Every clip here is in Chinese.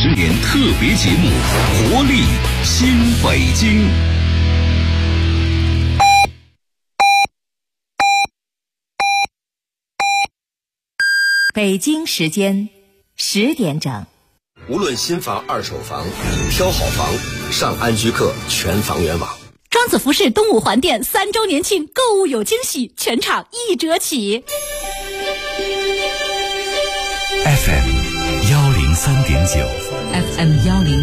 10年特别节目《活力新北京》。 北京时间10点整。 无论新房、二手房，挑好房，上安居客全房源网。 庄子服饰东五环店3周年庆购物有惊喜，全场1折起。 FM 103.9 FM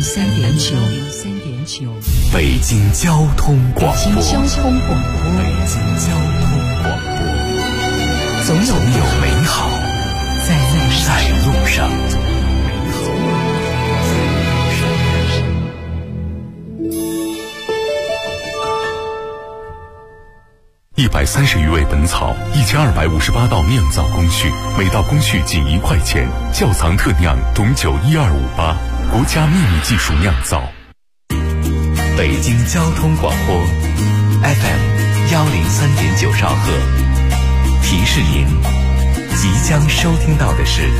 103.9 北京交通广播。 北京交通广播，总有美好在路上。130余味本草，1258道酿造工序，每道工序仅1块钱。窖藏特酿董酒12588，国家秘密技术酿造。北京交通广播 FM 103.9兆赫，提示您即将收听到的是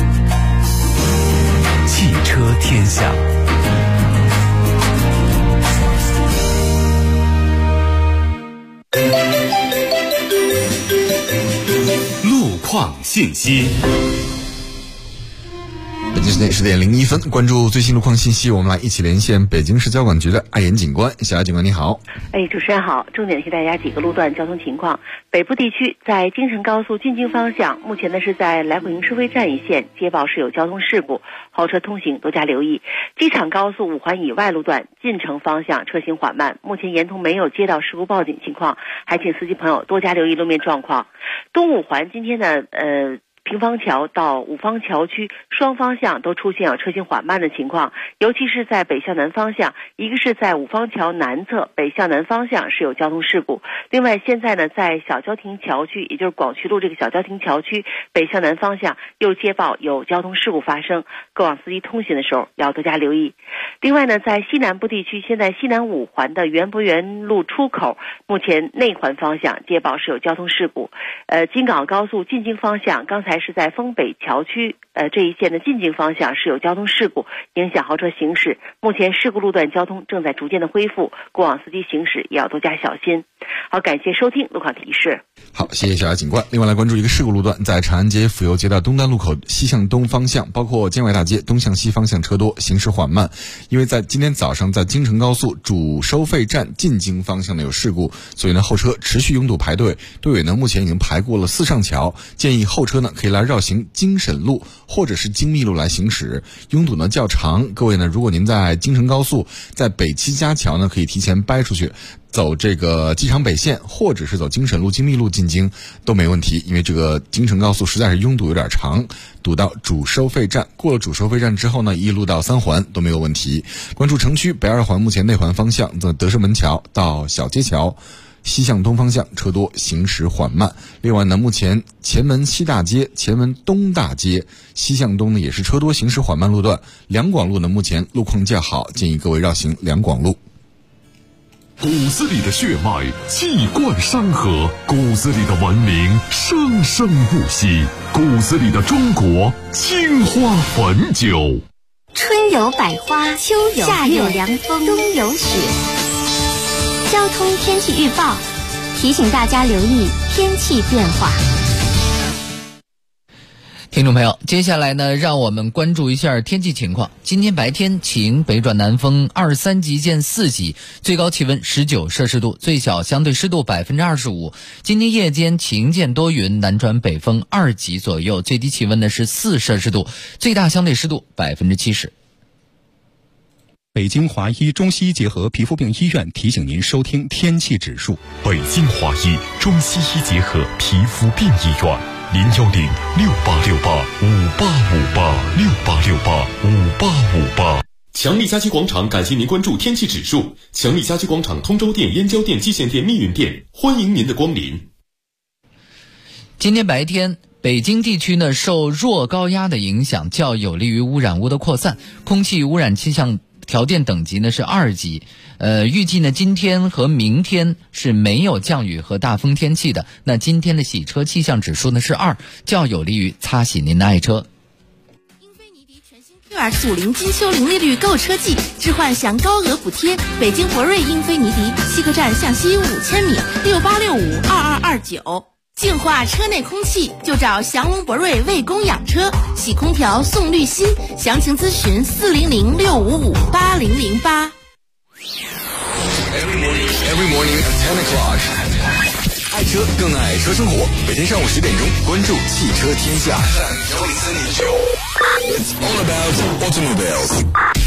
汽车天下。路况信息。 北京时间10点01分，关注最新路况信息，我们来一起连线北京市交管局的艾岩警官。小艾警官你好。 主持人好，重点提大家几个路段交通情况。北部地区在京承高速进京方向，目前呢是在来回营收费站一线接报是有交通事故，后车通行多加留意。机场高速5环以外路段进城方向车行缓慢，目前沿途没有接到事故报警情况，还请司机朋友多加留意路面状况。东五环今天呢平方桥到五方桥区双方向都出现有车行缓慢的情况，尤其是在北向南方向，一个是在五方桥南侧北向南方向是有交通事故。另外现在呢在小交亭桥区，也就是广渠路这个小交亭桥区北向南方向又接报有交通事故发生，各往司机通行的时候要多加留意。另外呢在西南部地区，现在西南5环的园博园路出口目前内环方向接报是有交通事故。京港高速进京方向刚才是在丰北桥区这一线的进京方向是有交通事故，影响豪车行驶，目前事故路段交通正在逐渐的恢复，过往司机行驶也要多加小心。好，感谢收听路况提示。 好，谢谢小艾警官。另外来关注一个事故路段，在长安街府右街道东单路口西向东方向，包括建外大街东向西方向车多，行驶缓慢。因为在今天早上在京承高速主收费站进京方向呢有事故，所以呢后车持续拥堵排队，队尾呢目前已经排过了四上桥，建议后车呢可以来绕行京沈路或者是京密路来行驶，拥堵呢较长。各位呢，如果您在京承高速在北七家桥呢可以提前掰出去，走这个机场北线或者是走京沈路京密路进京都没问题，因为这个京承高速实在是拥堵有点长，堵到主收费站，过了主收费站之后呢一路到3环都没有问题。关注城区北2环目前内环方向的德胜门桥到小街桥西向东方向车多，行驶缓慢。另外呢，目前前门西大街、前门东大街西向东呢也是车多，行驶缓慢路段。两广路呢目前路况较好，建议各位绕行两广路。 骨子里的血脉气贯山河，骨子里的文明生生不息，骨子里的中国青花汾酒。 春有百花，秋有夏有凉风，冬有雪。交通天气预报提醒大家留意天气变化。 听众朋友，接下来呢，让我们关注一下天气情况。今天白天晴，北转南风23级见4级，最高气温19摄氏度，最小相对湿度25%。今天夜间晴见多云，南转北风2级左右，最低气温呢是4摄氏度，最大相对湿度70%。 北京华医中西医结合皮肤病医院提醒您收听天气指数。 北京华医中西医结合皮肤病医院，0106868586868685858。强力家居广场感谢您关注天气指数。强力家居广场通州店、燕郊店、蓟县店、密云店，欢迎您的光临。 今天白天，北京地区呢受弱高压的影响，较有利于污染物的扩散，空气污染气象条件等级呢是2级。预计呢今天和明天是没有降雨和大风天气的。那今天的洗车气象指数呢是2，较有利于擦洗您的爱车。 元速凌金秋零利率购车季，置换享高额补贴。北京博瑞英菲尼迪西客站向西5000米，68652229。净化车内空气就找祥龙博瑞为供养车，洗空调送滤芯，详情咨询400-655-8008。 Every morning at 10 o'clock. 爱车更爱车生活。每天上午10点钟，关注汽车天下。It's all about automobiles.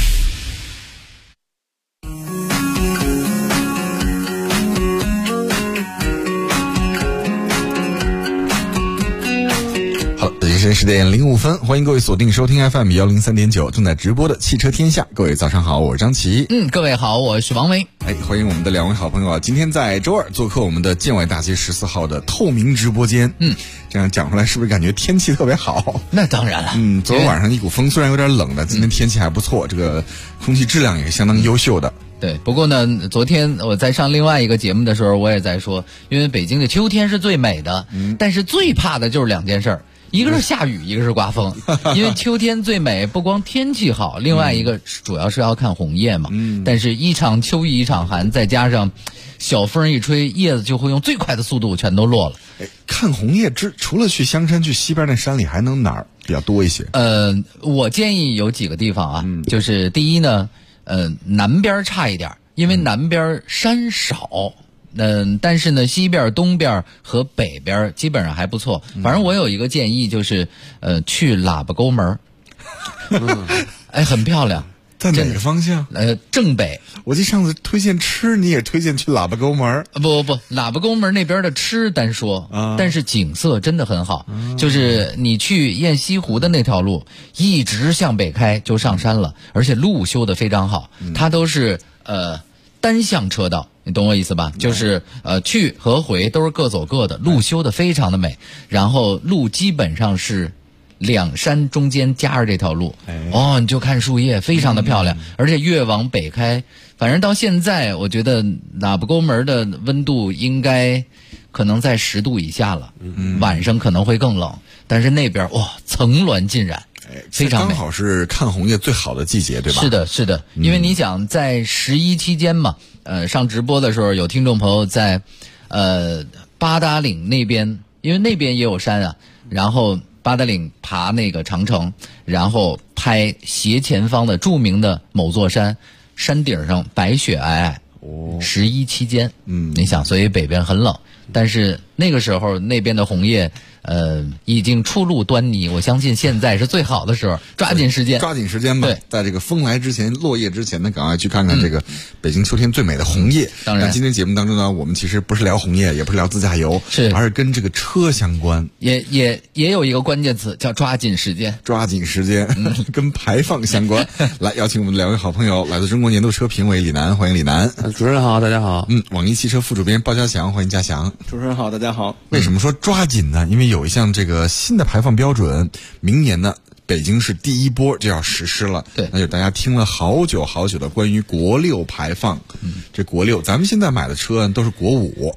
好，北京时间10点05分，欢迎各位锁定收听 FM103.9，正在直播的汽车天下。各位早上好，我是张琪。 各位好，我是王维。 欢迎我们的2位好朋友啊！今天在周二做客我们的建外大街14号的透明直播间。这样讲出来是不是感觉天气特别好？ 那当然了。 昨天晚上一股风虽然有点冷的，今天天气还不错，这个空气质量也是相当优秀的。 对，不过呢，昨天我在上另外一个节目的时候，我也在说，因为北京的秋天是最美的，但是最怕的就是2件事儿。一个是下雨，一个是刮风，因为秋天最美，不光天气好，另外一个主要是要看红叶嘛。但是一场秋意一场寒，再加上小风一吹，叶子就会用最快的速度全都落了。 看红叶除了去香山，去西边那山里还能哪儿比较多一些？ 我建议有几个地方啊，就是第一呢，南边差一点，因为南边山少。但是呢，西边、东边和北边基本上还不错。反正我有一个建议，就是去喇叭沟门，很漂亮。 在哪个方向？ 正北。 我记得上次推荐吃，你也推荐去喇叭沟门。 不，喇叭沟门那边的吃单说，但是景色真的很好。就是你去雁西湖的那条路，一直向北开就上山了，而且路修得非常好，它都是单向车道。你懂我意思吧？就是去和回都是各走各的，路修得非常的美，然后路基本上是2山中间夹着这条路，你就看树叶非常的漂亮，而且越往北开，反正到现在我觉得喇叭沟门的温度应该可能在10度以下了，晚上可能会更冷，但是那边层峦尽染。非常美， 刚好是看红叶最好的季节，对吧？ 是的，因为你想在11期间嘛，上直播的时候有听众朋友在八达岭那边，因为那边也有山啊，然后八达岭爬那个长城，然后拍斜前方的著名的某座山，山顶上白雪皑皑，11期间，你想，所以北边很冷，但是那个时候那边的红叶已经初露端倪，我相信现在是最好的时候，抓紧时间吧。 对，在这个风来之前，落叶之前呢，赶快去看看这个北京秋天最美的红叶。 当然， 今天节目当中呢，我们其实不是聊红叶，也不是聊自驾游，而是跟这个车相关。 也有一个关键词叫抓紧时间， 跟排放相关。来，邀请我们的2位好朋友，来自中国年度车评委李楠，欢迎李楠。 主持人好，大家好。 网易汽车副主编鲍家祥，欢迎家祥。 主持人好，大家好。 为什么说抓紧呢？因为有一项这个新的排放标准，明年呢北京市第一波就要实施了。 对， 那就大家听了好久的关于国6排放。这国6，咱们现在买的车都是国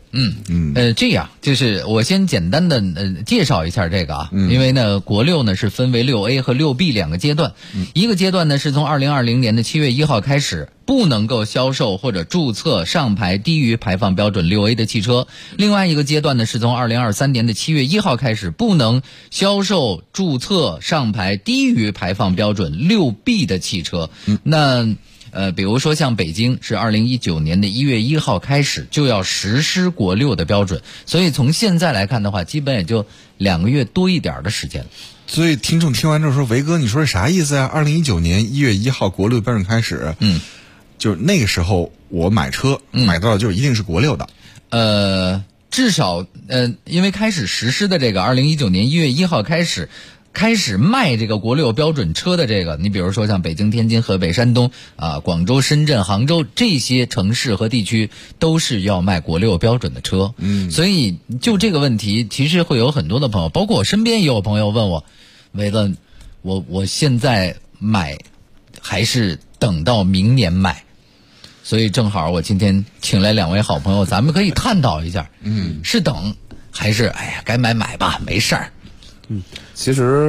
5。 这样就是我先简单的介绍一下这个啊，因为呢国6呢是分为6A 和6B 2个阶段，一个阶段呢是从2020年的7月1号开始，不能够销售或者注册上牌低于排放标准6A 的汽车。另外一个阶段呢是从2023年的7月1号开始，不能销售注册上牌低于排放标准6B 的汽车。那比如说像北京是2019年的1月1号开始就要实施国6的标准，所以从现在来看的话，基本也就2个月多一点的时间。 所以听众听完之后说，维哥你说是啥意思呀？2019年1月1号国6标准开始，就是那个时候我买车买到的就一定是国6的。 至少因为开始实施的这个2019年1月1号开始卖这个国6标准车的这个，你比如说像北京、天津、河北、山东广州、深圳、杭州这些城市和地区都是要卖国6标准的车。所以就这个问题，其实会有很多的朋友，包括我身边也有朋友问我，维哥，我现在买还是等到明年买？所以正好我今天请来2位好朋友，咱们可以探讨一下，是等还是该买吧，没事儿。 其实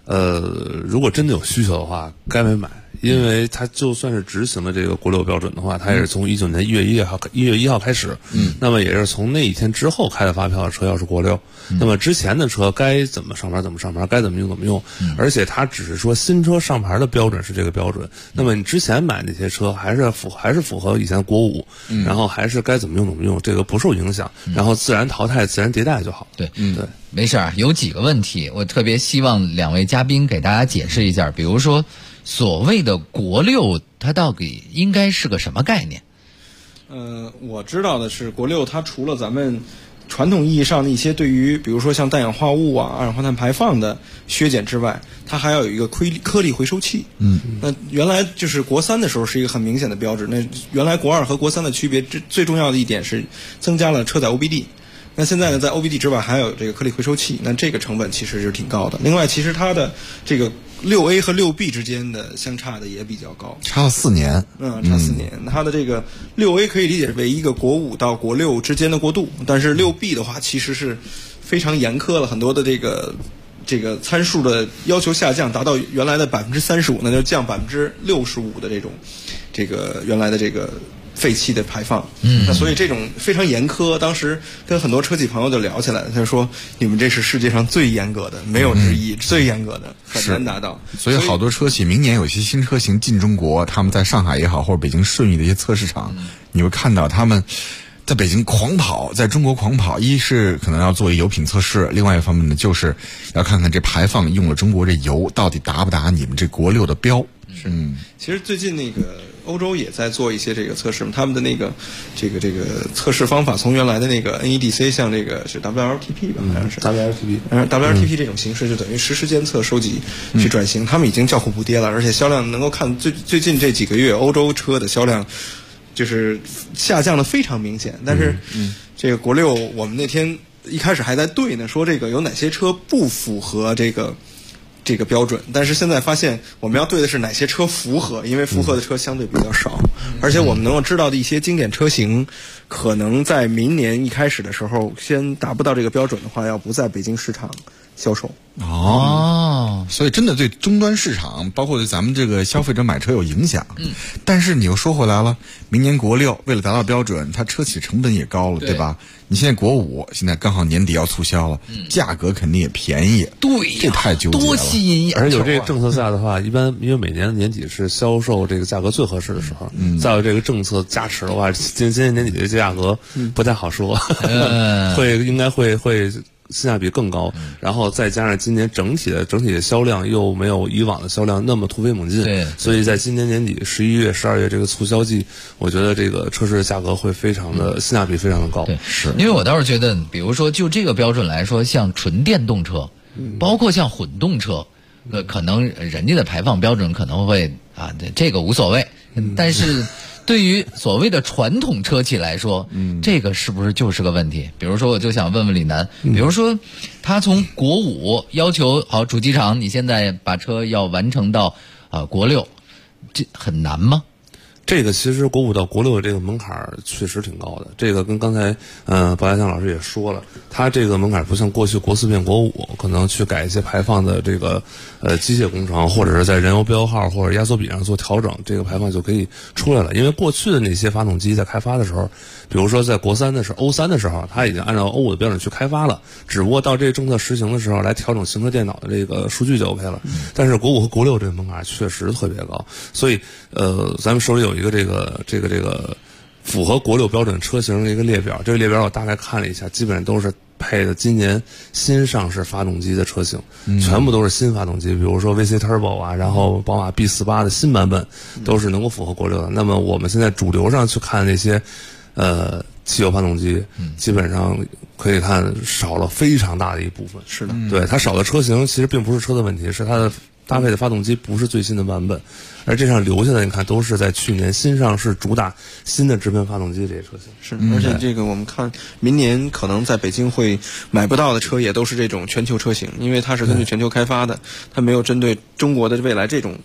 如果真的有需求的话，该买。因为它就算是执行了这个国六标准的话，它也是从19年1月1号开始，那么也是从那一天之后开的发票的车要是国六，那么之前的车该怎么上牌怎么上牌，该怎么用怎么用，而且它只是说新车上牌的标准是这个标准，那么你之前买那些车还是符合以前国5，然后还是该怎么用怎么用，这个不受影响，然后自然淘汰自然迭代就好。 对，对，没事儿，有几个问题我特别希望两位嘉宾给大家解释一下，比如说所谓的国六它到底应该是个什么概念？ 我知道的是国六它除了咱们传统意义上的一些对于比如说像氮氧化物啊、二氧化碳排放的削减之外，它还要有一个颗粒回收器。那原来就是国3的时候是一个很明显的标志，那原来国2和国3的区别最重要的一点是增加了车载 OBD。那现在呢，在 OBD 之外还有这个颗粒回收器，那这个成本其实是挺高的。另外，其实它的这个6A 和6B 之间的相差的也比较高， 差了4年。 差4年。它的这个6A 可以理解为一个国5到国6之间的过渡，但是6B 的话其实是非常严苛了，很多的这个参数的要求下降，达到原来的35%，那就降65%的这个原来的这个废气的排放。那所以这种非常严苛，当时跟很多车企朋友就聊起来了，他说你们这是世界上最严格的，没有之一，最严格的，很难达到。 所以好多车企明年有些新车型进中国，他们在上海也好或者北京顺义的一些测试场，你会看到他们在北京狂跑，在中国狂跑，一是可能要做一油品测试，另外一方面呢就是要看看这排放用了中国这油到底达不达你们这国六的标。 其实最近那个欧洲也在做一些这个测试，他们的那个这个测试方法从原来的那个 NEDC 向这个是 WLTP 吧，好像是 WLTP 这种形式就等于实时监测收集去转型，他们已经叫苦不迭了，而且销量能够看最近这几个月欧洲车的销量就是下降的非常明显。但是这个国六我们那天一开始还在对呢，说这个有哪些车不符合这个标准，但是现在发现我们要对的是哪些车符合，因为符合的车相对比较少，而且我们能够知道的一些经典车型可能在明年一开始的时候先达不到这个标准的话，要不在北京市场销售。 所以真的对终端市场包括对咱们这个消费者买车有影响。但是你又说回来了，明年国六为了达到标准，它车企成本也高了，对吧？你现在国5现在刚好年底要促销了，价格肯定也便宜。 对， 这太纠结了， 多吸引眼。 而且有这个政策下的话，一般因为每年的年底是销售这个价格最合适的时候，再有这个政策加持的话，今年年底的价格不太好说，应该会性价比更高，然后再加上今年整体的销量又没有以往的销量那么突飞猛进，所以在今年年底11月、12月这个促销季，我觉得这个车市的价格会非常的性价比非常的高。 对，是因为我倒是觉得，比如说就这个标准来说，像纯电动车，包括像混动车，可能人家的排放标准可能会这个无所谓，但是对于所谓的传统车企来说，这个是不是就是个问题？比如说，我就想问问李楠，比如说，他从国5要求好主机厂，你现在把车要完成到国6，这很难吗？ 这个其实国5到国6的这个门槛确实挺高的，这个跟刚才白大强老师也说了，它这个门槛不像过去国4变国5，可能去改一些排放的这个机械工程，或者是在燃油标号或者压缩比上做调整，这个排放就可以出来了。因为过去的那些发动机在开发的时候，比如说在国3的时候欧3的时候，它已经按照欧5的标准去开发了，只不过到这个政策实行的时候来调整行车电脑的这个数据就 OK 了。但是国5和国6这个门槛确实特别高，所以咱们手里有一个这个符合国6标准车型的一个列表，这个列表我大概看了一下，基本上都是配的今年新上市发动机的车型，全部都是新发动机，比如说 VC Turbo 啊，然后宝马 B48 的新版本都是能够符合国6的。那么我们现在主流上去看那些汽油发动机，基本上可以看少了非常大的一部分。 是的， 对，它少的车型其实并不是车的问题，是它的搭配的发动机不是最新的版本，而这上留下的你看都是在去年新上市主打新的直喷发动机这些车型。 是，而且这个我们看明年可能在北京会买不到的车也都是这种全球车型，因为它是根据全球开发的，它没有针对中国的未来这种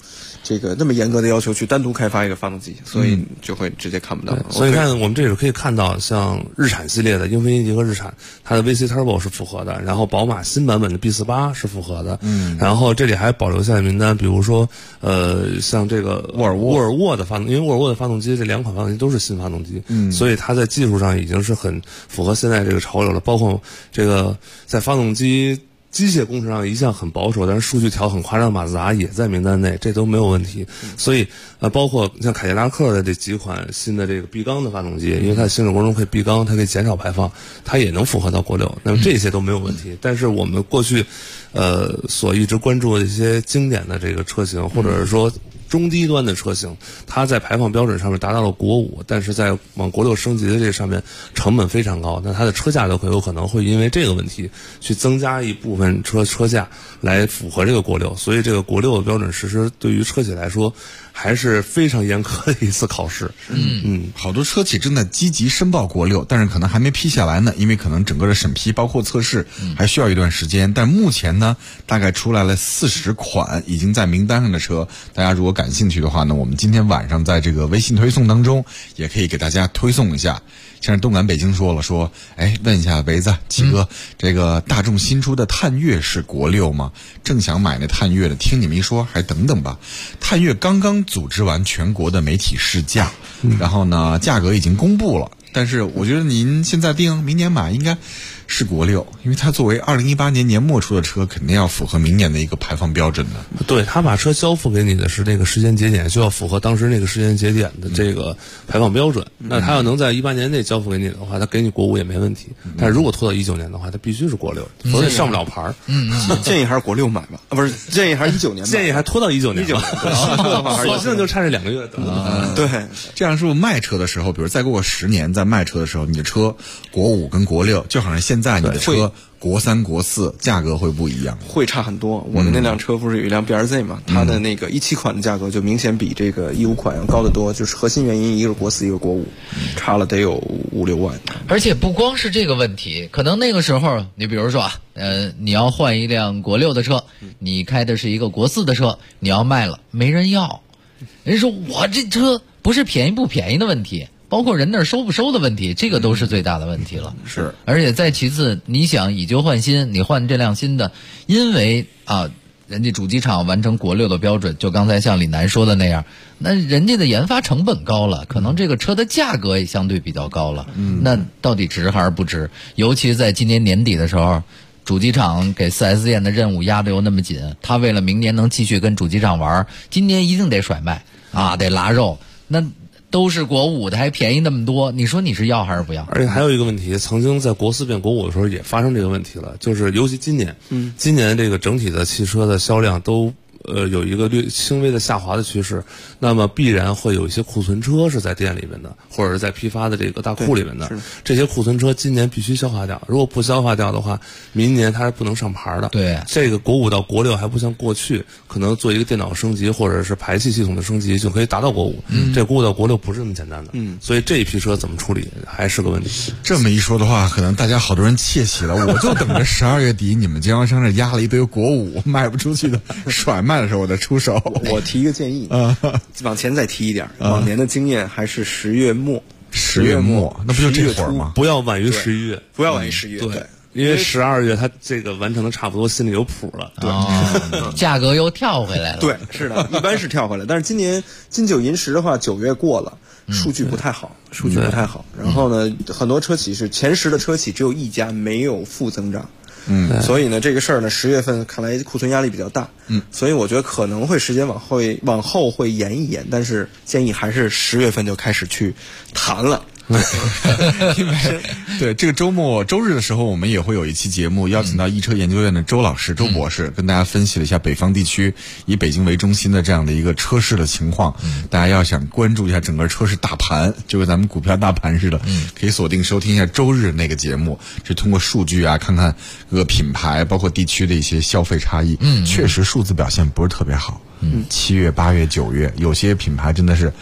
这个那么严格的要求去单独开发一个发动机，所以就会直接看不到。 所以看我们这里可以看到，像日产系列的英菲尼迪和日产，它的 VC Turbo 是符合的，然后宝马新版本的 B48是符合的，然后这里还保留下来名单，比如说像这个沃尔沃的发动，因为沃尔沃的发动机这2款发动机都是新发动机，所以它在技术上已经是很符合现在这个潮流了，包括这个在发动机机械工程上一向很保守，但是数据调很夸张，马自达也在名单内，这都没有问题。所以包括像凯迪拉克的这几款新的这个闭缸的发动机，因为它的行驶过程中可以闭缸，它可以减少排放，它也能符合到国六，那么这些都没有问题。但是我们过去所一直关注的一些经典的这个车型，或者是说中低端的车型，它在排放标准上面达到了国5，但是在往国6升级的这个上面成本非常高，那它的车价都有可能会因为这个问题去增加一部分车价来符合这个国6，所以这个国6的标准实施对于车企来说还是非常严苛的一次考试。 好多车企正在积极申报国6，但是可能还没批下来呢，因为可能整个的审批包括测试还需要一段时间。但目前呢，大概出来了40款已经在名单上的车，大家如果感兴趣的话呢，我们今天晚上在这个微信推送当中也可以给大家推送一下。像是动感北京说了，说问一下维子七哥，这个大众新出的探岳是国6吗？正想买那探岳的，听你们一说还等等吧。探岳刚刚组织完全国的媒体试驾，然后呢价格已经公布了，但是我觉得您现在定明年买应该是国6，因为它作为2018年年末出的车，肯定要符合明年的一个排放标准的。 对，他把车交付给你的是那个时间节点，就要符合当时那个时间节点的这个排放标准。那他要能在18年内交付给你的话，他给你国5也没问题。但是如果拖到19年的话，他必须是国6，否则上不了牌。 建议还是国6买吧，不是建议还是19年买， 建议还拖到19年。索性就差这2个月等。 对， 这样是不是卖车的时候，比如再过个10年再卖车的时候，你的车国5跟国6就好像现在你的车国3、国4价格会不一样， 会差很多。我的那辆车不是有一辆 BRZ 嘛，它的那个17款的价格就明显比这个15款要高得多，就是核心原因，一个是国4，一个国5，差了得有5、6万。 而且不光是这个问题，可能那个时候你比如说你要换一辆国6的车，你开的是一个国4的车，你要卖了没人要，人说我这车不是便宜不便宜的问题，包括人那儿收不收的问题，这个都是最大的问题了。 是， 而且再其次，你想以旧换新，你换这辆新的，因为人家主机厂完成国6的标准，就刚才像李楠说的那样，那人家的研发成本高了，可能这个车的价格也相对比较高了。那到底值还是不值？尤其在今年年底的时候，主机厂给 4S 店的任务压得又那么紧，他为了明年能继续跟主机厂玩，今年一定得甩卖得拉肉，那都是国5的还便宜那么多，你说你是要还是不要？ 而且还有一个问题，曾经在国4变国5的时候也发生这个问题了，就是尤其今年，今年这个整体的汽车的销量都有一个轻微的下滑的趋势，那么必然会有一些库存车是在店里面的，或者是在批发的这个大库里面的。这些库存车今年必须消化掉，如果不消化掉的话，明年它是不能上牌的。 对， 这个国5到国6还不像过去可能做一个电脑升级或者是排气系统的升级就可以达到国5。这国5到国6不是这么简单的。所以这一批车怎么处理还是个问题。 这么一说的话，可能大家好多人窃喜了，我就等着12月底你们经销商这压了一堆国5卖不出去的甩卖的时候我再出手。 我提一个建议，往前再提一点，往年的经验还是10月末， 那不就这会儿吗？ 不要晚于11月， 不要晚于11月。对， 因为12月它这个完成的差不多，心里有谱了。 对，价格又跳回来了。 对，是的，一般是跳回来。但是今年金9银10的话，9月过了，数据不太好，然后呢，很多车企是前10的车企只有一家没有负增长。所以呢，这个事儿呢，10月份看来库存压力比较大。所以我觉得可能会时间往后会延一延，但是建议还是10月份就开始去谈了。 因为对这个周末周日的时候，我们也会有一期节目，邀请到易车研究院的周老师、周博士，跟大家分析了一下北方地区以北京为中心的这样的一个车市的情况。大家要想关注一下整个车市大盘，就跟咱们股票大盘似的，可以锁定收听一下周日那个节目，是通过数据看看各个品牌包括地区的一些消费差异。确实数字表现不是特别好。7月、8月、9月，有些品牌真的是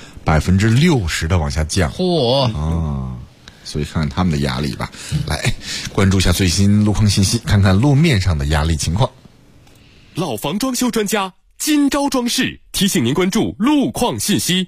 60%的往下降。所以看看他们的压力吧。来关注一下最新路况信息，看看路面上的压力情况。 老房装修专家今朝装饰提醒您关注路况信息。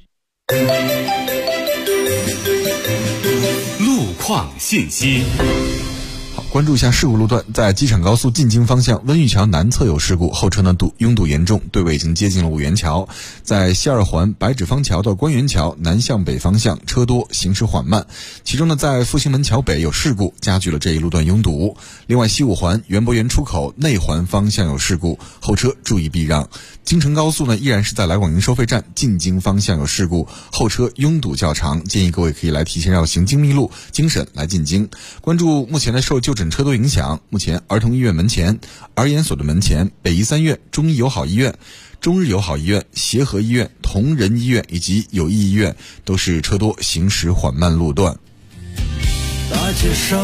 路况信息。 好，关注一下事故路段，在机场高速进京方向温榆桥南侧有事故，后车呢拥堵严重，队尾已经接近了五元桥。在西二环白纸坊桥到官园桥南向北方向车多，行驶缓慢。其中呢，在复兴门桥北有事故，加剧了这一路段拥堵。另外，西五环园博园出口内环方向有事故，后车注意避让。京承高速呢，依然是在来广营收费站进京方向有事故，后车拥堵较长，建议各位可以来提前绕行京密路、京沈来进京。关注目前的受就诊车多影响，目前儿童医院门前、儿研所的门前、北医三院、中医友好医院、中日友好医院、协和医院、同仁医院以及友谊医院都是车多，行驶缓慢路段。 大街上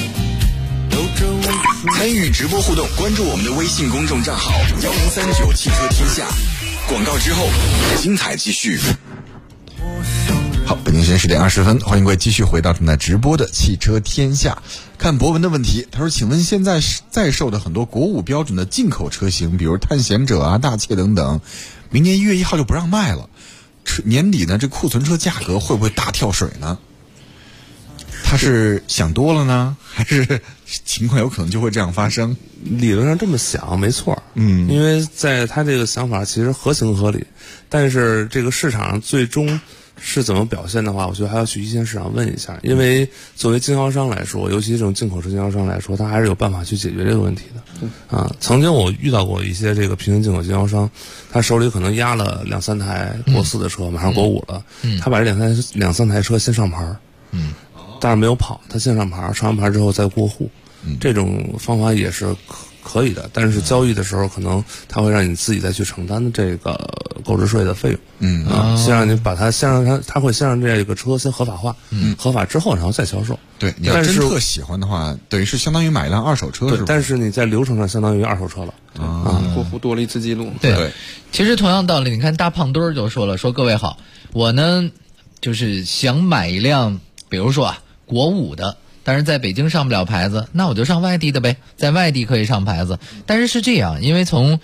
参与直播互动，关注我们的微信公众账号1039汽车天下。广告之后，精彩继续。 好，北京时间10点20分，欢迎各位继续回到正在直播的汽车天下。看博文的问题，他说：“请问现在在售的很多国5标准的进口车型，比如探险者啊、大切等等，明年1月1号就不让卖了。年底呢，这库存车价格会不会大跳水呢？”他是想多了呢，还是情况有可能就会这样发生？ 理论上这么想没错，因为在他这个想法其实合情合理，但是这个市场上最终是怎么表现的话，我觉得还要去一线市场问一下，因为作为经销商来说，尤其这种进口车经销商来说，他还是有办法去解决这个问题的。曾经我遇到过一些这个平行进口经销商，他手里可能压了2-3台国4的车，马上国5了，他把这两三台车先上牌，但是没有跑，他先上牌，上完牌之后再过户，这种方法也是可以的，但是交易的时候可能他会让你自己再去承担这个购置税的费用，先让你把它他会先让这个车先合法化，合法之后然后再销售。 对，你要真特喜欢的话，等于是相当于买一辆二手车， 对，但是你在流程上相当于二手车了过户多了一次记录。 对，其实同样道理，你看大胖墩儿就说了，说各位好，我呢就是想买一辆，比如说啊国5的。但是在北京上不了牌子，那我就上外地的呗，在外地可以上牌子。但是是这样，因为从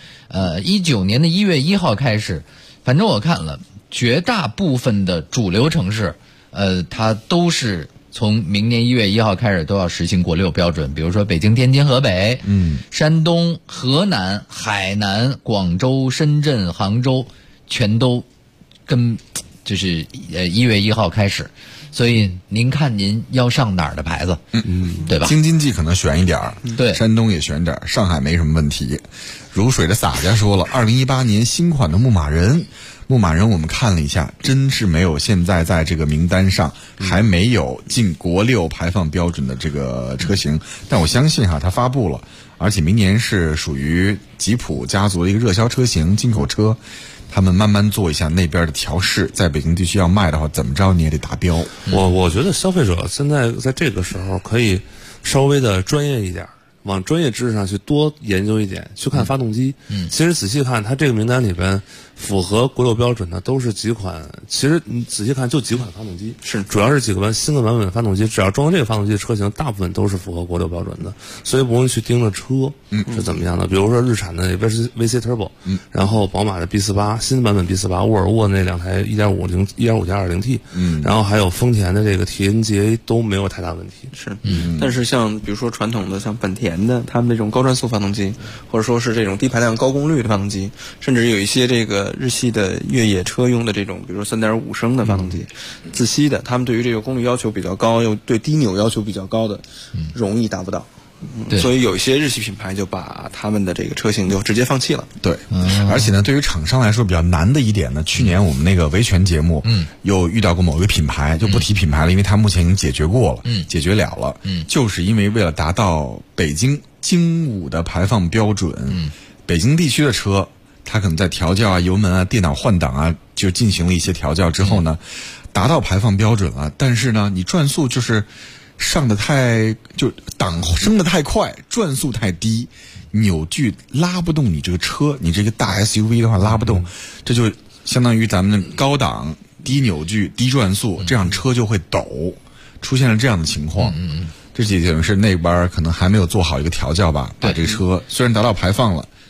19年的1月1号开始，反正我看了绝大部分的主流城市，它都是从明年1月1号开始都要实行国6标准，比如说北京、天津、河北，山东、河南、海南、广州、深圳、杭州，全都就是1月1号开始。所以您看您要上哪儿的牌子，对吧？ 京津冀可能选一点儿， 对， 山东也选点儿，上海没什么问题。如水的洒家说了，2018年新款的牧马人我们看了一下，真是没有现在在这个名单上，还没有进国6排放标准的这个车型。但我相信它发布了，而且明年是属于吉普家族的一个热销车型，进口车。他们慢慢做一下那边的调试，在北京地区要卖的话，怎么着你也得达标。 我觉得消费者现在在这个时候可以稍微的专业一点，往专业知识上去多研究一点，去看发动机。其实仔细看，它这个名单里边符合国6标准的都是几款，其实你仔细看就几款发动机，是主要是几个新的版本发动机，只要装这个发动机的车型，大部分都是符合国6标准的，所以不用去盯着车是怎么样的。比如说日产的 VC Turbo，然后宝马的 B48 新版本 B48， 沃尔沃那2台 1.5加 2.0T，然后还有丰田的这个 TNGA 都没有太大问题。 是，但是像比如说传统的像本田的他们那种高转速发动机，或者说是这种低排量高功率的发动机，甚至有一些这个日系的越野车用的这种，比如说 3.5 升的发动机，自吸的，他们对于这个功率要求比较高，又对低扭要求比较高的，容易达不到。所以有一些日系品牌就把他们的这个车型就直接放弃了。 对，而且呢，对于厂商来说比较难的一点呢，去年我们那个维权节目，又遇到过某一个品牌，就不提品牌了，因为它目前已经解决过了，解决了了，就是因为为了达到北京京5的排放标准，北京地区的车，它可能在调教啊、油门啊、电脑换挡啊，就进行了一些调教之后呢，达到排放标准了，但是呢，你转速就是上的档升的太快，转速太低，扭矩拉不动你这个车，你这个大 SUV 的话拉不动，这就相当于咱们高档低扭矩低转速，这样车就会抖，出现了这样的情况。这等于是那边可能还没有做好一个调教吧，把这个车虽然达到排放了，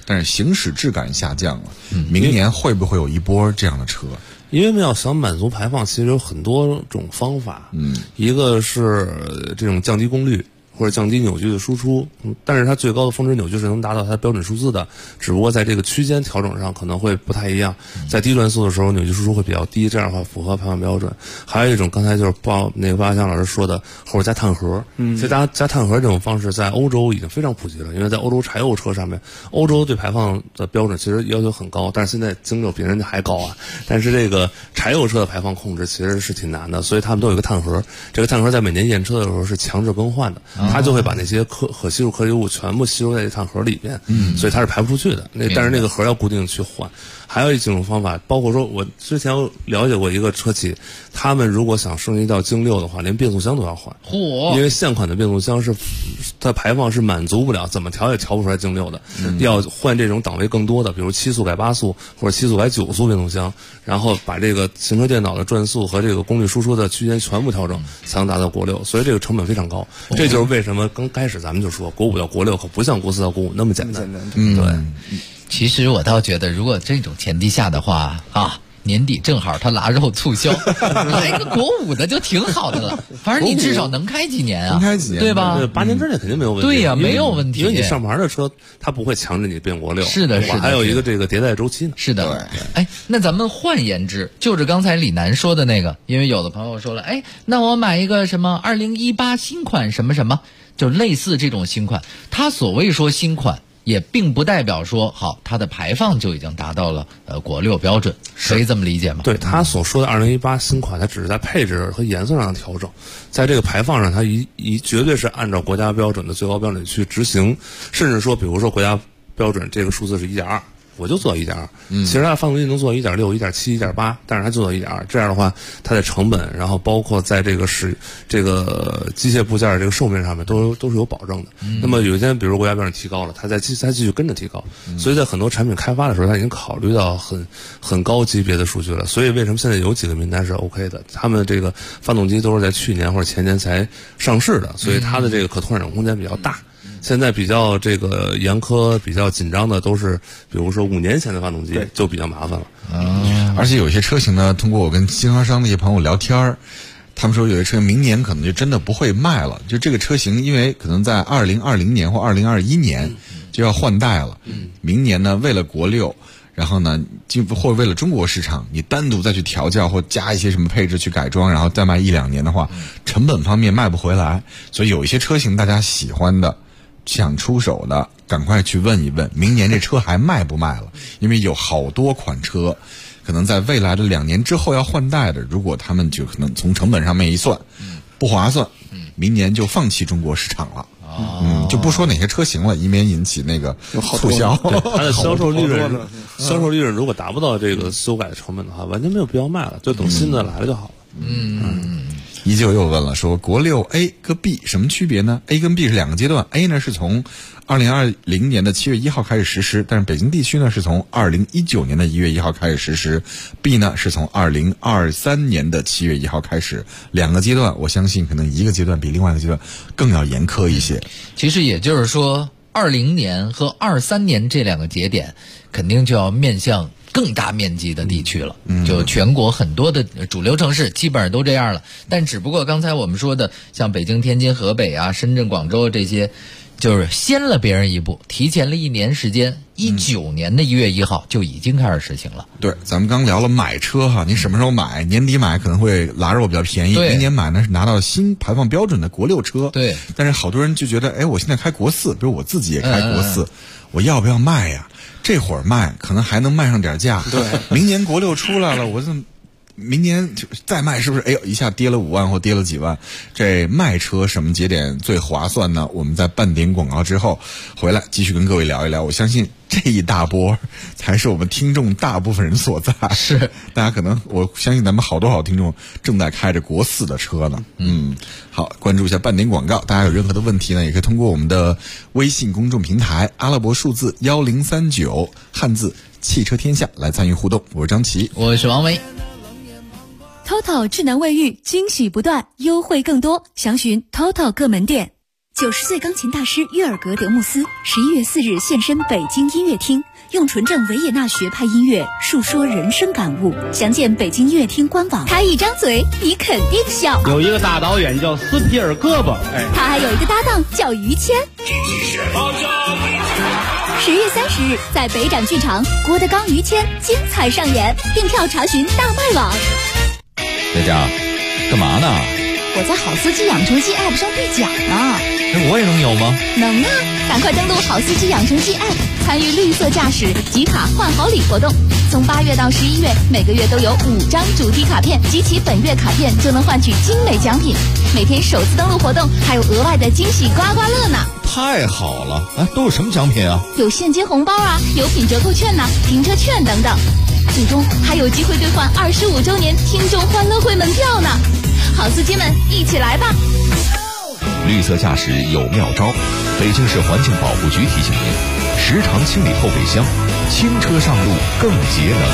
但是行驶质感下降了。明年会不会有一波这样的车？ 因为要想满足排放，其实有很多种方法。一个是这种降低功率或者降低扭矩的输出，但是它最高的峰值扭矩是能达到它标准数字的，只不过在这个区间调整上可能会不太一样。在低转速的时候，扭矩输出会比较低，这样的话符合排放标准。还有一种，刚才就是鲍家祥老师说的后边加碳盒。其实加碳盒这种方式在欧洲已经非常普及了，因为在欧洲柴油车上面，欧洲对排放的标准其实要求很高，但是现在经六比人家还高啊。但是这个柴油车的排放控制其实是挺难的，所以他们都有一个碳盒。这个碳盒在每年验车的时候是强制更换的。它就会把那些可吸入颗粒物全部吸入在这碳盒里边，所以它是排不出去的。但是那个盒要固定去换。还有一种方法，包括说我之前了解过一个车企，他们如果想升级到京6的话，连变速箱都要换。因为现款的变速箱是它排放是满足不了，怎么调也调不出来京6的，要换这种档位更多的，比如7速改8速或者7速改9速变速箱，然后把这个行车电脑的转速和这个功率输出的区间全部调整，才能达到国6，所以这个成本非常高。这就是为什么刚开始咱们就说国5到国6可不像国4到国5那么简单。对。 其实我倒觉得，如果这种前提下的话啊，年底正好他腊肉促销，来个国5的就挺好的了。反正你至少能开几年啊， 能开几年， 对吧 ？8年之内肯定没有问题。 对呀，没有问题。 因为你上牌的车，它不会强制你变国6。 是的，是的。 还有一个这个迭代周期呢。 是的。哎，那咱们换言之，就是刚才李楠说的那个，因为有的朋友说了，哎，那我买一个什么2018新款什么什么，就类似这种新款，它所谓说新款。也并不代表说好，它的排放就已经达到了国6标准，可以这么理解吗？ 对，他所说的2018新款，它只是在配置和颜色上的调整，在这个排放上，它绝对是按照国家标准的最高标准去执行，甚至说，比如说国家标准这个数字是1.2。我就做到1.2，其实它发动机能做到1.6、1.7、1.8，但是它做到1.2，这样的话，它的成本，然后包括在这个这个机械部件这个寿命上面都是有保证的。那么有一天，比如国家标准提高了，它继续跟着提高，所以在很多产品开发的时候，它已经考虑到很高级别的数据了。所以为什么现在有几个名单是 OK 的？他们这个发动机都是在去年或者前年才上市的，所以它的这个可拓展空间比较大。现在比较这个严苛、比较紧张的都是，比如说5年前的发动机就比较麻烦了。 而且有些车型呢，通过我跟经销商那些朋友聊天，他们说有些车型明年可能就真的不会卖了。就这个车型，因为可能在2020年或2021年就要换代了。明年呢，为了国6，然后呢，或者为了中国市场，你单独再去调教或加一些什么配置去改装，然后再卖1-2年的话，成本方面卖不回来。所以有一些车型大家喜欢的，想出手的，赶快去问一问，明年这车还卖不卖了？因为有好多款车，可能在未来的2年之后要换代的，如果他们就可能从成本上面一算，不划算，明年就放弃中国市场了。就不说哪些车型了，以免引起那个促销。 它的销售利润如果达不到这个修改的成本的话，完全没有必要卖了，就等新的来了就好了。 依旧又问了，说国6 A 和 B 什么区别呢？ A 跟 B 是2个阶段， A 呢是从2020年的7月1号开始实施，但是北京地区呢是从2019年的1月1号开始实施， B 呢是从2023年的7月1号开始。2个阶段，我相信可能一个阶段比另外一个阶段更要严苛一些。 其实也就是说20年和23年这2个节点肯定就要面向更大面积的地区了，就全国很多的主流城市基本上都这样了。但只不过刚才我们说的像北京、天津、河北啊、深圳、广州这些，就是先了别人一步，提前了1年时间，19年的1月1号就已经开始实行了。 对，咱们刚聊了买车哈，你什么时候买？年底买可能会腊肉比较便宜，明年买呢是拿到新排放标准的国6车。 对， 但是好多人就觉得，哎，我现在开国4，比如我自己也开国4，我要不要卖呀？这会儿卖可能还能卖上点价，对，明年国6出来了，我怎么明年再卖是不是？哎呦，一下跌了5万或跌了几万？这卖车什么节点最划算呢？我们在半点广告之后回来继续跟各位聊一聊。我相信这一大波才是我们听众大部分人所在。 是， 大家可能我相信咱们好多听众正在开着国4的车呢。好，关注一下半点广告。大家有任何的问题呢，也可以通过我们的微信公众平台阿拉伯数字1039汉字汽车天下来参与互动。我是张琪， 我是王维。 TOTO 智能卫浴惊喜不断，优惠更多，详询 TOTO 各门店。 90岁钢琴大师约尔格·德穆斯11月4日现身北京音乐厅，用纯正维也纳学派音乐述说人生感悟。详见北京音乐厅官网。他一张嘴，你肯定笑。 有一个大导演叫斯皮尔胳膊， 他还有一个搭档叫于谦。10月30日，在北展剧场，郭德纲、于谦精彩上演，订票查询大麦网。 佳佳，干嘛呢？ 我在好司机养成记 App 上兑奖呢。 我也能有吗？ 能啊！赶快登录好司机养成记 App， 参与绿色驾驶集卡换好礼活动。从8月到11月，每个月都有5张主题卡片，集齐本月卡片就能换取精美奖品。每天首次登录活动还有额外的惊喜刮刮乐呢！ 太好了！都有什么奖品啊？ 有现金红包啊，有品折扣券呐，停车券等等。最终还有机会兑换25周年听众欢乐会门票呢！好司机们，一起来吧！ 绿色驾驶有妙招，北京市环境保护局提醒您：时常清理后备箱，轻车上路更节能。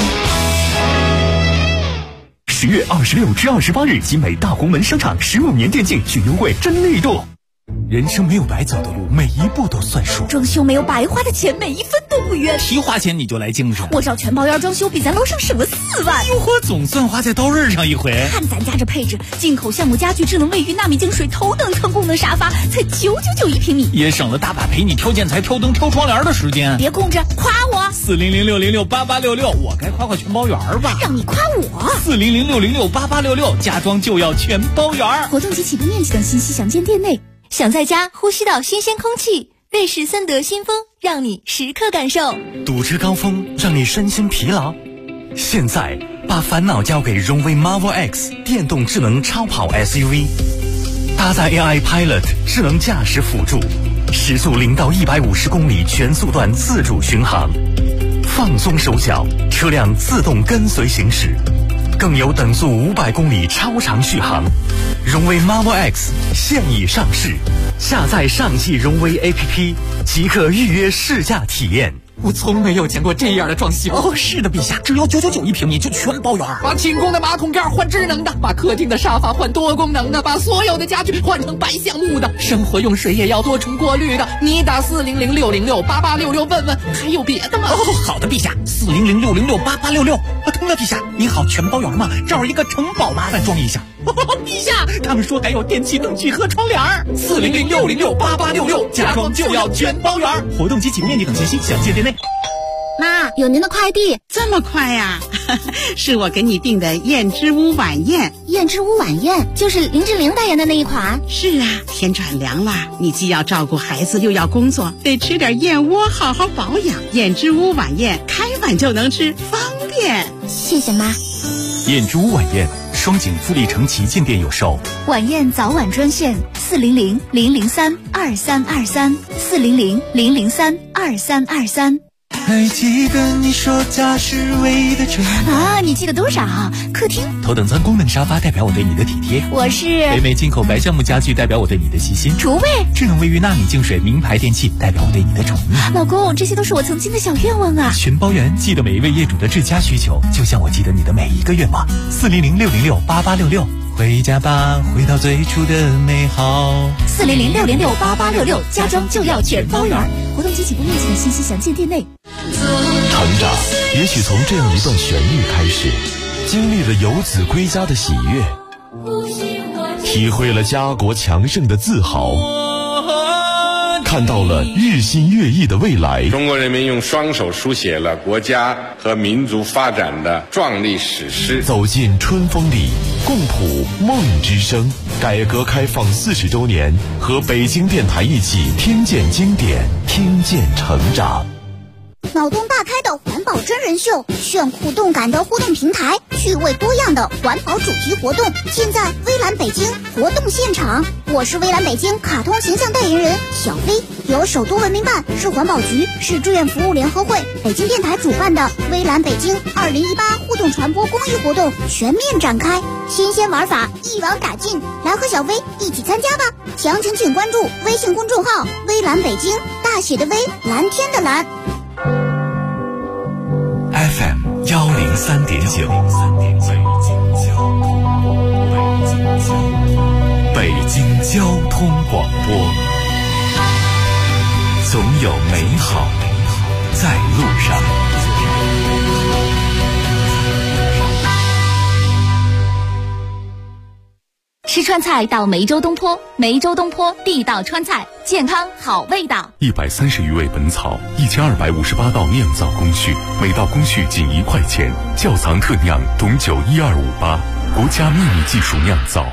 10月26至28日，集美大红门商场15年电竞巨优惠真力度。人生没有白走的路，每一步都算数。 装修没有白花的钱，每一分都不冤。 提花钱你就来精神。 我找全包圆装修，比咱楼上省了4万。 哟呵，总算花在刀刃上一回。 看咱家这配置，进口橡木家具、智能卫浴、纳米净水、头等舱功能沙发，才999一平米， 也省了大把陪你挑建材、挑灯、挑窗帘的时间。 别空着，夸我 ！400-606-8866，我该夸全包圆吧？ 让你夸我 ！400-606-8866，家装就要全包圆。 活动及起步面积等信息详见店内。想在家呼吸到新鲜空气，瑞士森德新风让你时刻感受。 堵车高峰让你身心疲劳，现在把烦恼交给荣威 Marvel X 电动智能超跑 SUV， 搭载 AI Pilot 智能驾驶辅助，时速0到150公里全速段自主巡航，放松手脚，车辆自动跟随行驶，更有等速500公里超长续航。荣威 Marvel X 现已上市，下载上汽荣威 APP 即可预约试驾体验。 我从没有见过这样的装修。 哦，是的，陛下，只要999一平米就全包圆。 把清空的马桶盖换智能的，把客厅的沙发换多功能的，把所有的家具换成白橡木的，生活用水也要多重过滤的。你打400-606-8866问问，还有别的吗？ 哦，好的，陛下，400-606-8866。通了，陛下，您好，全包圆吗？这儿一个城堡，麻烦装一下。陛下，他们说还有电器、灯具和窗帘。400-606-8866，家装就要全包圆。活动及起步面积等信息详见店内。 妈，有您的快递。 这么快呀？是我给你订的燕之屋晚宴。 燕之屋晚宴就是林志玲代言的那一款。 是啊，天转凉了，你既要照顾孩子又要工作，得吃点燕窝好好保养。燕之屋晚宴开碗就能吃，方便。 谢谢妈。 燕之屋晚宴，双井富力城旗舰店有售。 晚宴早晚专线400-003-2323 400-003-2323。 还记得你说家是唯一的城啊？你记得多少？客厅头等舱功能沙发代表我对你的体贴， 我是北美进口白橡木家具代表我对你的细心， 厨卫智能卫浴纳米净水名牌电器代表我对你的宠溺。 老公，这些都是我曾经的小愿望啊！ 全包圆，记得每一位业主的至佳需求，就像我记得你的每一个愿望。400-606-8866，回家吧，回到最初的美好。 400-606-8866，家装就要全包圆。活动及起步面积的信息详见店内。 成长也许从这样一段旋律开始，经历了游子归家的喜悦，体会了家国强盛的自豪，看到了日新月异的未来。 中国人民用双手书写了国家和民族发展的壮丽史诗。 走进春风里，共谱梦之声。改革开放40周年，和北京电台一起听见经典，听见成长。 脑洞大开的环保真人秀，炫酷动感的互动平台，趣味多样的环保主题活动，尽在微蓝北京活动现场。我是微蓝北京卡通形象代言人小飞，由首都文明办、市环保局、市志愿服务联合会、北京电台主办的微蓝北京2018互动传播公益活动全面展开，新鲜玩法一网打尽，来和小飞一起参加吧！详情请关注微信公众号微蓝北京，大写的微，蓝天的蓝。 FM 103.9，北京交通。 通广播，总有美好在路上。 吃川菜到梅州东坡，梅州东坡地道川菜，健康好味道。 130余味本草，1258道酿造工序，每道工序仅1块钱，窖藏特酿董酒12588，国家秘密技术酿造。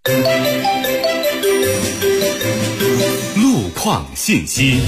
路况信息。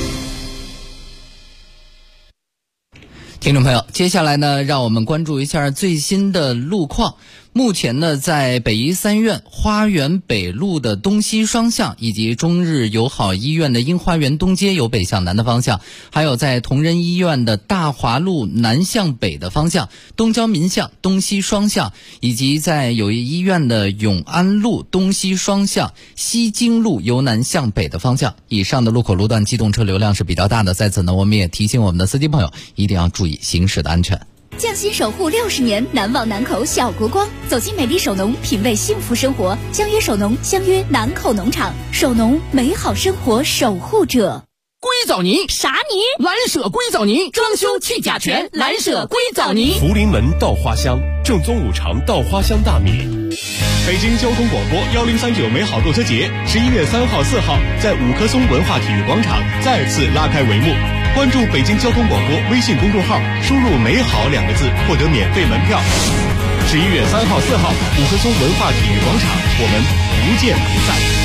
听众朋友，接下来呢，让我们关注一下最新的路况。目前呢，在北医三院花园北路的东西双向，以及中日友好医院的樱花园东街由北向南的方向，还有在同仁医院的大华路南向北的方向，东交民巷东西双向，以及在友谊医院的永安路东西双向，西京路由南向北的方向。以上的路口路段机动车流量是比较大的，在此呢，我们也提醒我们的司机朋友一定要注意行驶的安全。 匠心守护60年，难忘南口小国光。走进美丽首农，品味幸福生活。相约首农，相约南口农场。首农，美好生活守护者。 硅藻泥啥泥？ 蓝舍硅藻泥，装修去甲醛，蓝舍硅藻泥。 福临门稻花香，正宗五常稻花香大米。北京交通广播1039美好购车节11月3号、4号在五棵松文化体育广场再次拉开帷幕。关注北京交通广播微信公众号，输入“美好”2个字，获得免费门票。11月3号、4号，五棵松文化体育广场，我们不见不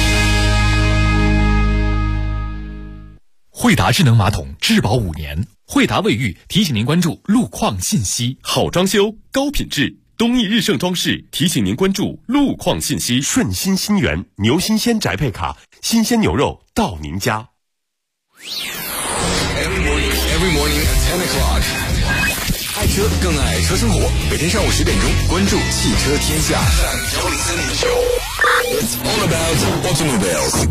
散。 惠达智能马桶质保5年，惠达卫浴提醒您关注路况信息。 好装修，高品质。东义日盛装饰提醒您关注路况信息。 顺心新源牛新鲜宅配卡，新鲜牛肉到您家。 Every morning at 10 o'clock， 爱车更爱车生活。每天上午10点钟，关注汽车天下。It's all about automobiles。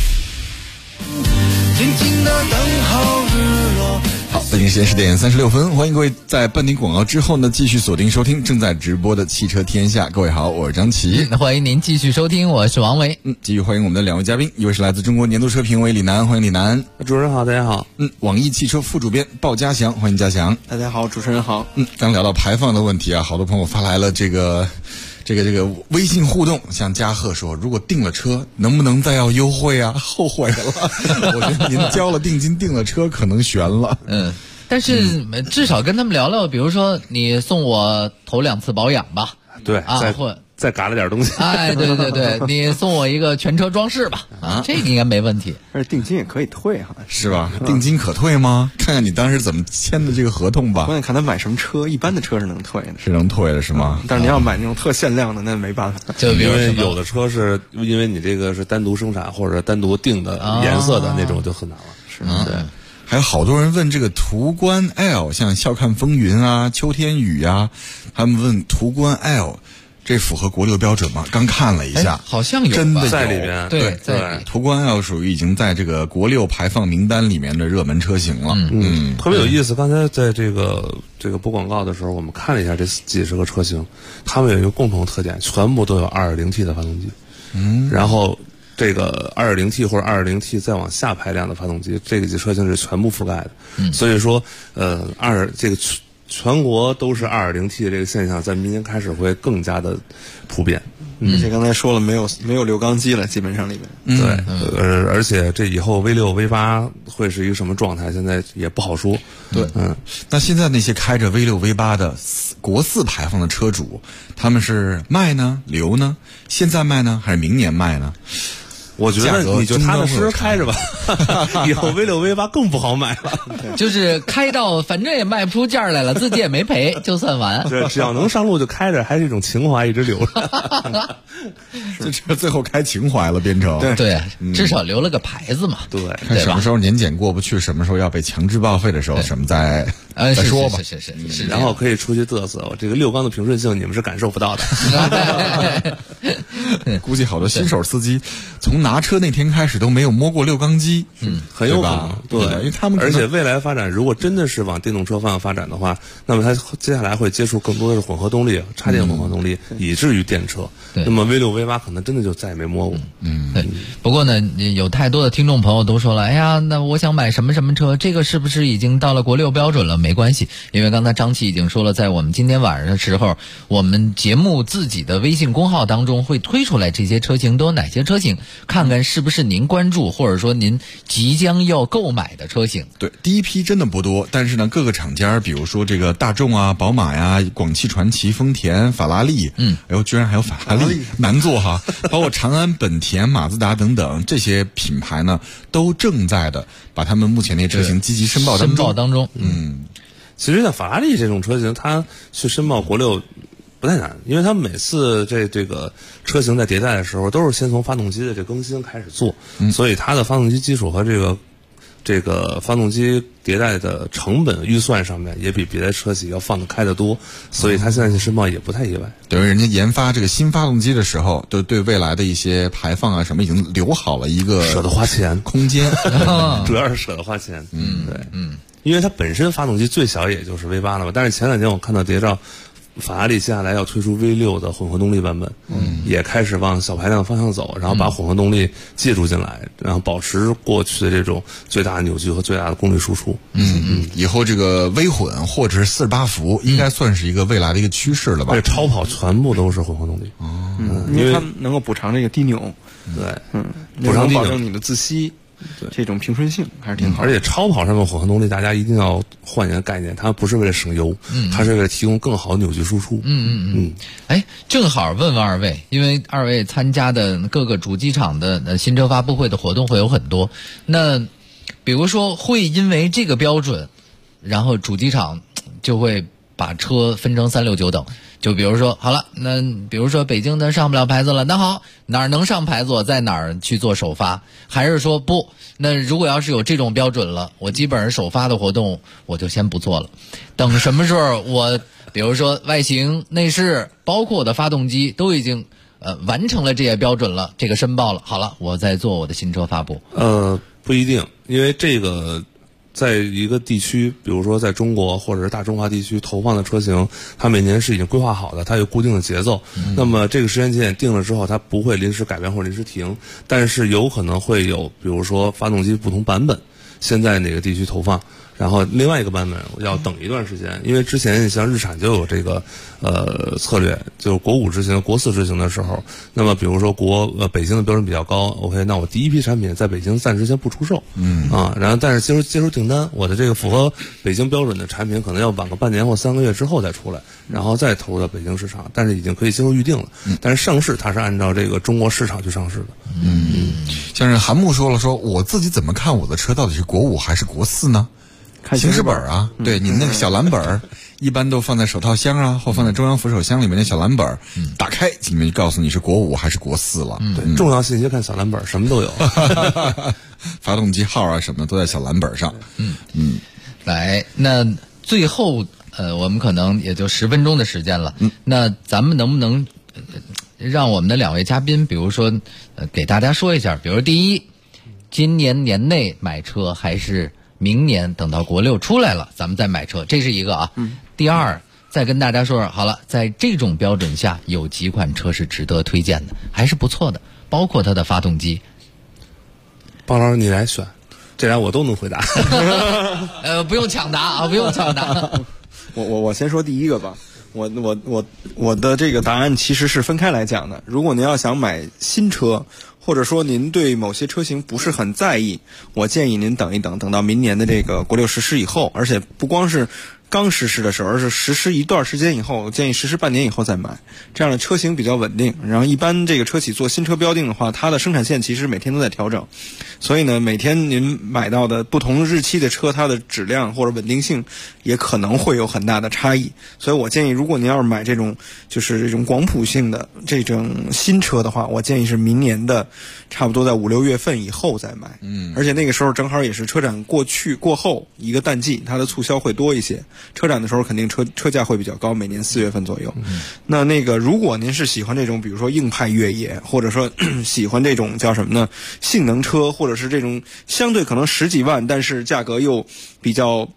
静静的等候日落。 好，北京时间10点36分，欢迎各位在半点广告之后呢，继续锁定收听正在直播的汽车天下。各位好，我是张琪。 欢迎您继续收听，我是王维。 继续欢迎我们的2位嘉宾，一位是来自中国年度车评委李楠，欢迎李楠。 主持人好，大家好。 网易汽车副主编鲍家祥，欢迎家祥。 大家好，主持人好。 刚聊到排放的问题啊，好多朋友发来了这个微信互动，像嘉贺说，如果订了车，能不能再要优惠啊？后悔了，我觉得您交了定金订了车，可能悬了。 但是至少跟他们聊聊，比如说你送我头2次保养吧， 对啊， 再嘎了点东西。 哎，对对对，你送我一个全车装饰吧，这个应该没问题。 而且定金也可以退哈， 是吧？定金可退吗？看看你当时怎么签的这个合同吧。 关键看他买什么车，一般的车是能退的， 是能退的是吗？ 但是你要买那种特限量的，那没办法。 就因为有的车是因为你这个是单独生产或者单独定的颜色的那种，就很难了。 是吗？ 对。 还有好多人问这个途观 L， 像笑看风云啊、秋天雨啊，他们问途观 L， 这符合国6标准吗？刚看了一下， 好像有真的有在里边。 对， 途观 L 属于已经在这个国6排放名单里面的热门车型了。 特别有意思。刚才在这个播广告的时候，我们看了一下这几十个车型，他们有一个共同特点，全部都有 2.0T 的发动机。然后这个 2.0T 或者 2.0T 再往下排量的发动机，这个车型是全部覆盖的。所以说，这个全国都是 2.0T 的这个现象，在明年开始会更加的普遍。 而且刚才说了，没有流缸机了，基本上里面。 对，而且这以后 V6、V8 会是一个什么状态，现在也不好说。 对，那现在那些开着 V6、V8 的国4排放的车主，他们是卖呢、留呢？现在卖呢，还是明年卖呢？ 我觉得你就踏踏实实开着吧，以后 V6、V8 更不好买了。 就是开到反正也卖不出价来了，自己也没赔，就算完。 对，只要能上路就开着，还是一种情怀，一直留着。 这最后开情怀了，变成对，至少留了个牌子嘛。 对， 看什么时候年检过不去，什么时候要被强制报废的时候，什么再说吧。 是。 然后可以出去嘚瑟，这个6缸的平顺性你们是感受不到的。 估计好多新手司机从拿车那天开始都没有摸过6缸机， 很有可能，对， 因为他们而且未来发展，如果真的是往电动车方向发展的话，那么它接下来会接触更多的是混合动力、插电混合动力，以至于电车。那么 V6、V8 可能真的就再也没摸过。 对。不过呢，有太多的听众朋友都说了，哎呀，那我想买什么什么车，这个是不是已经到了国6标准了？没关系，因为刚才张琪已经说了，在我们今天晚上的时候，我们节目自己的微信公号当中会推出来这些车型都有哪些车型，看看是不是您关注或者说您即将要购买的车型。 对，第一批真的不多，但是呢，各个厂家，比如说这个大众啊、宝马呀、广汽传祺、丰田、法拉利，哎呦，居然还有法拉利，难做哈，包括长安、本田、马自达等等这些品牌呢，都正在的把他们目前那些车型积极申报当中。 其实像法拉利这种车型，它去申报国6不太难，因为它每次这个车型在迭代的时候，都是先从发动机的这更新开始做，所以它的发动机基础和这个发动机迭代的成本预算上面也比别的车企要放得开得多，所以它现在去申报也不太意外。 等于人家研发这个新发动机的时候，都对未来的一些排放啊什么已经留好了一个舍得花钱空间， 主要是舍得花钱。对，因为它本身发动机最小也就是 V8 了嘛，但是前两天我看到谍照，法拉利接下来要推出 V6 的混合动力版本，也开始往小排量方向走，然后把混合动力借助进来，然后保持过去的这种最大的扭矩和最大的功率输出。 以后这个微混或者是48伏应该算是一个未来的一个趋势了吧？ 而且超跑全部都是混合动力， 因为它能够补偿这个低扭， 对， 补偿保证你的自吸。这种平顺性还是挺好， 而且超跑上面混合动力，大家一定要换一个概念，它不是为了省油，它是为了提供更好的扭矩输出。 哎，正好问问二位，因为二位参加的各个主机厂的新车发布会的活动会有很多，那比如说会因为这个标准，然后主机厂就会把车分成3、6、9等。就比如说，好了，那比如说北京的上不了牌子了，那好，哪儿能上牌子，我在哪儿去做首发？还是说不？那如果要是有这种标准了，我基本上首发的活动我就先不做了，等什么时候我比如说外形、内饰，包括我的发动机都已经完成了这些标准了，这个申报了，好了，我再做我的新车发布。 不一定，因为这个。在一个地区，比如说在中国或者是大中华地区投放的车型，它每年是已经规划好的，它有固定的节奏。那么这个时间节点定了之后，它不会临时改变或者临时停，但是有可能会有，比如说发动机不同版本，现在哪个地区投放，然后另外一个版本要等一段时间，因为之前像日产就有这个策略，就是国5执行、国4执行的时候，那么比如说北京的标准比较高 ，OK， 那我第一批产品在北京暂时先不出售，然后但是接收订单，我的这个符合北京标准的产品可能要晚个半年或3个月之后再出来，然后再投入到北京市场，但是已经可以接受预定了，但是上市它是按照这个中国市场去上市的。 像是韩木说了，说我自己怎么看我的车到底是国5还是国4呢？行驶本啊，对，你那个小蓝本一般都放在手套箱啊，或放在中央扶手箱里面的小蓝本，打开里面就告诉你是国5还是国4了。 对，重要信息看小蓝本，什么都有， 发动机号啊什么的都在小蓝本上。 来，那最后我们可能也就10分钟的时间了，那咱们能不能让我们的2位嘉宾，比如说给大家说一下，比如第一，今年年内买车还是明年等到国6出来了咱们再买车，这是一个啊。第二，再跟大家说好了，在这种标准下有几款车是值得推荐的，还是不错的，包括它的发动机。 包老师你来选，这俩我都能回答。 不用抢答啊，不用抢答。 我先说第一个吧。我的这个答案其实是分开来讲的。如果您要想买新车，或者说您对某些车型不是很在意，我建议您等一等，等到明年的这个国6实施以后，而且不光是刚实施的时候，而是实施一段时间以后，我建议实施半年以后再买，这样的车型比较稳定。然后一般这个车企做新车标定的话，它的生产线其实每天都在调整，所以呢，每天您买到的不同日期的车，它的质量或者稳定性也可能会有很大的差异。所以我建议，如果您要是买这种就是这种广谱性的这种新车的话，我建议是明年的差不多在5、6月份以后再买。而且那个时候正好也是车展过后一个淡季，它的促销会多一些。 车展的时候肯定车价会比较高，每年4月份左右。那个如果您是喜欢这种比如说硬派越野，或者说喜欢这种叫什么呢性能车，或者是这种相对可能10几万但是价格比较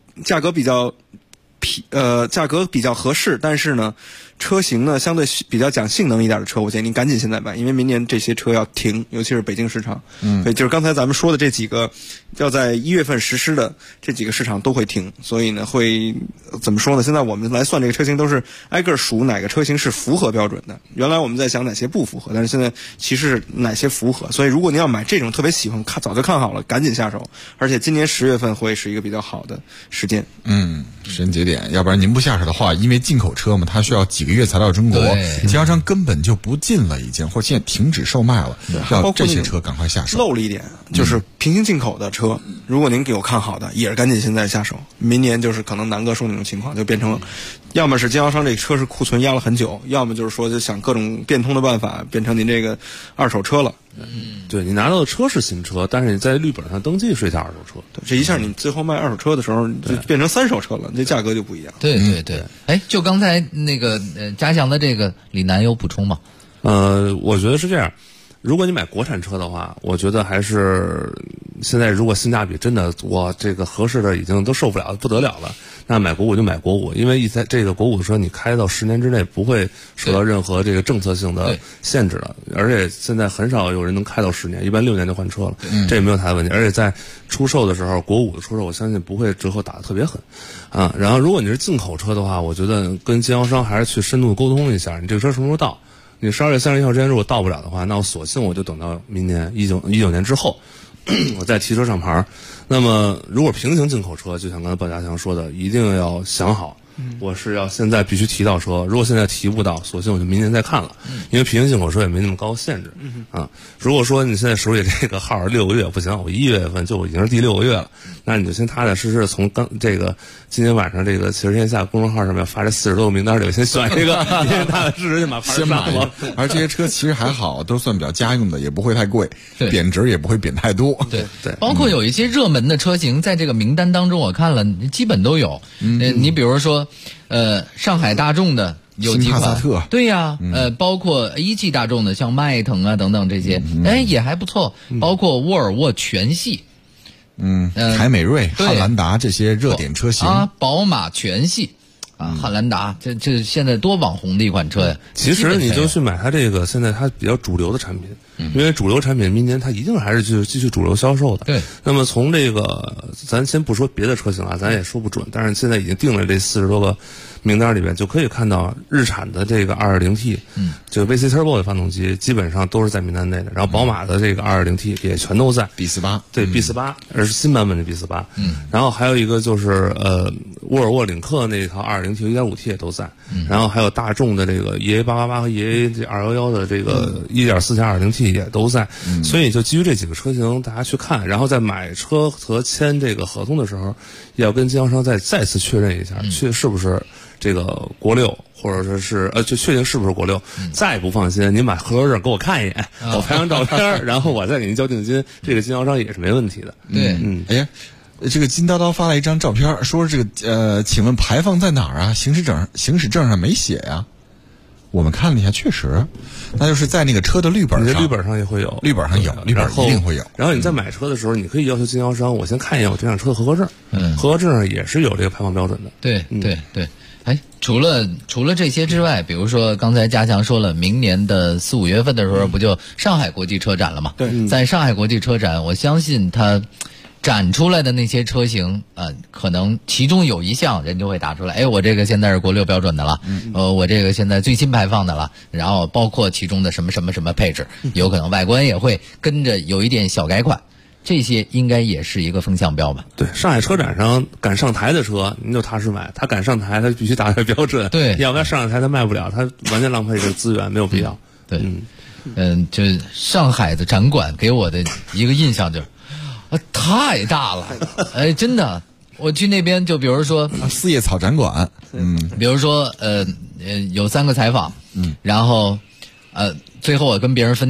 合适，但是呢车型呢相对比较讲性能一点的车，我建议您赶紧现在买，因为明年这些车要停，尤其是北京市场。对，就是刚才咱们说的这几个要在1月份实施的这几个市场都会停，所以呢会怎么说呢？现在我们来算这个车型都是挨个数哪个车型是符合标准的。原来我们在想哪些不符合，但是现在其实是哪些符合。所以如果您要买这种特别喜欢早就看好了，赶紧下手。而且今年10月份会是一个比较好的时间。 时间节点，要不然您不下手的话，因为进口车嘛，它需要几个月才到中国，经销商根本就不进了，已经或现在停止售卖了。要这些车赶快下手。 漏了一点，就是平行进口的车，如果您给我看好的，也是赶紧现在下手。明年就是可能南哥说那种情况，就变成了，要么是经销商这个车是库存压了很久，要么就是说就想各种变通的办法，变成您这个二手车了。 对，你拿到的车是新车，但是你在绿本上登记是一辆二手车。 对，这一下你最后卖二手车的时候就变成3手车了，这价格就不一样。 对。就刚才那个嘉祥的这个，李楠有补充吗？ 我觉得是这样。如果你买国产车的话，我觉得还是现在如果性价比真的我这个合适的已经都受不了不得了了，那买国五就买国五，因为在这个国五车你开到10年之内不会受到任何这个政策性的限制的，而且现在很少有人能开到10年，一般6年就换车了，这也没有太大问题。而且在出售的时候，国五的出售我相信不会折扣打得特别狠啊。然后如果你是进口车的话，我觉得跟经销商还是去深度沟通一下，你这个车什么时候到？你12月31号之前如果到不了的话，那我索性我就等到明年19年之后，我再提车上牌。那么如果平行进口车，就像刚才鲍家强说的，一定要想好，我是要现在必须提到车，如果现在提不到，索性我就明年再看了，因为平行进口车也没那么高限制啊。如果说你现在手里这个号6个月不行，我1月份就已经是第6个月了，那你就先踏踏实实从今天晚上这个汽车天下公众号上面发这40多个名单里，先选一个，先踏踏实实就把牌上了。 而这些车其实还好，都算比较家用的，也不会太贵，贬值也不会贬太多。 对，包括有一些热门的车型，在这个名单当中我看了，基本都有。你比如说，上海大众的有几款， 新帕萨特， 对呀，包括一汽大众的，像迈腾啊等等这些，也还不错。包括沃尔沃全系。 凯美瑞、汉兰达这些热点车型啊，宝马全系啊，汉兰达这现在多网红的一款车呀！ 其实你就去买它这个现在它比较主流的产品，因为主流产品明年它一定还是继续主流销售的。 对。 那么从这个咱先不说别的车型啊，咱也说不准，但是现在已经定了这40多个名单里边，就可以看到日产的这个 2.0T，就 VC Turbo 的发动机基本上都是在名单内的。然后宝马的这个 2.0T 也全都在 B48， 对 B48，而是新版本的 B48。然后还有一个就是沃尔沃领克那套 2.0T 1.5T 也都在。然后还有大众的这个 EA888 和 EA211 的这个1.4加 2.0T 也都在。所以就基于这几个车型大家去看，然后在买车和签这个合同的时候，要跟经销商再次确认一下，是不是这个国六，或者说是就确定是不是国六。再不放心，您把合格证给我看一眼，我拍张照片，然后我再给您交定金，这个经销商也是没问题的。 对， 哎呀，这个金叨叨发了一张照片，说这个请问排放在哪儿啊？行驶证上没写呀。我们看了一下，确实，那就是在那个车的绿本上， 绿本上也会有， 绿本上有，绿本一定会有。 然后你在买车的时候，你可以要求经销商，我先看一眼我这辆车的合格证，合格证上也是有这个排放标准的。 对。哎，除了这些之外，比如说刚才嘉强说了，明年的4、5月份的时候，不就上海国际车展了吗？ 对， 在上海国际车展，我相信它展出来的那些车型，可能其中有一项人就会打出来，我这个现在是国六标准的了，我这个现在最新排放的了，然后包括其中的什么什么什么配置，有可能外观也会跟着有一点小改款。这些应该也是一个风向标吧？ 对，上海车展上敢上台的车，您就踏实买。他敢上台，他必须达到标准。 对， 要不然上台他卖不了，他完全浪费这个资源，没有必要。 对，就上海的展馆给我的一个印象就是，太大了，真的。我去那边就比如说四叶草展馆， 比如说有3个采访，然后最后我跟别人分底儿。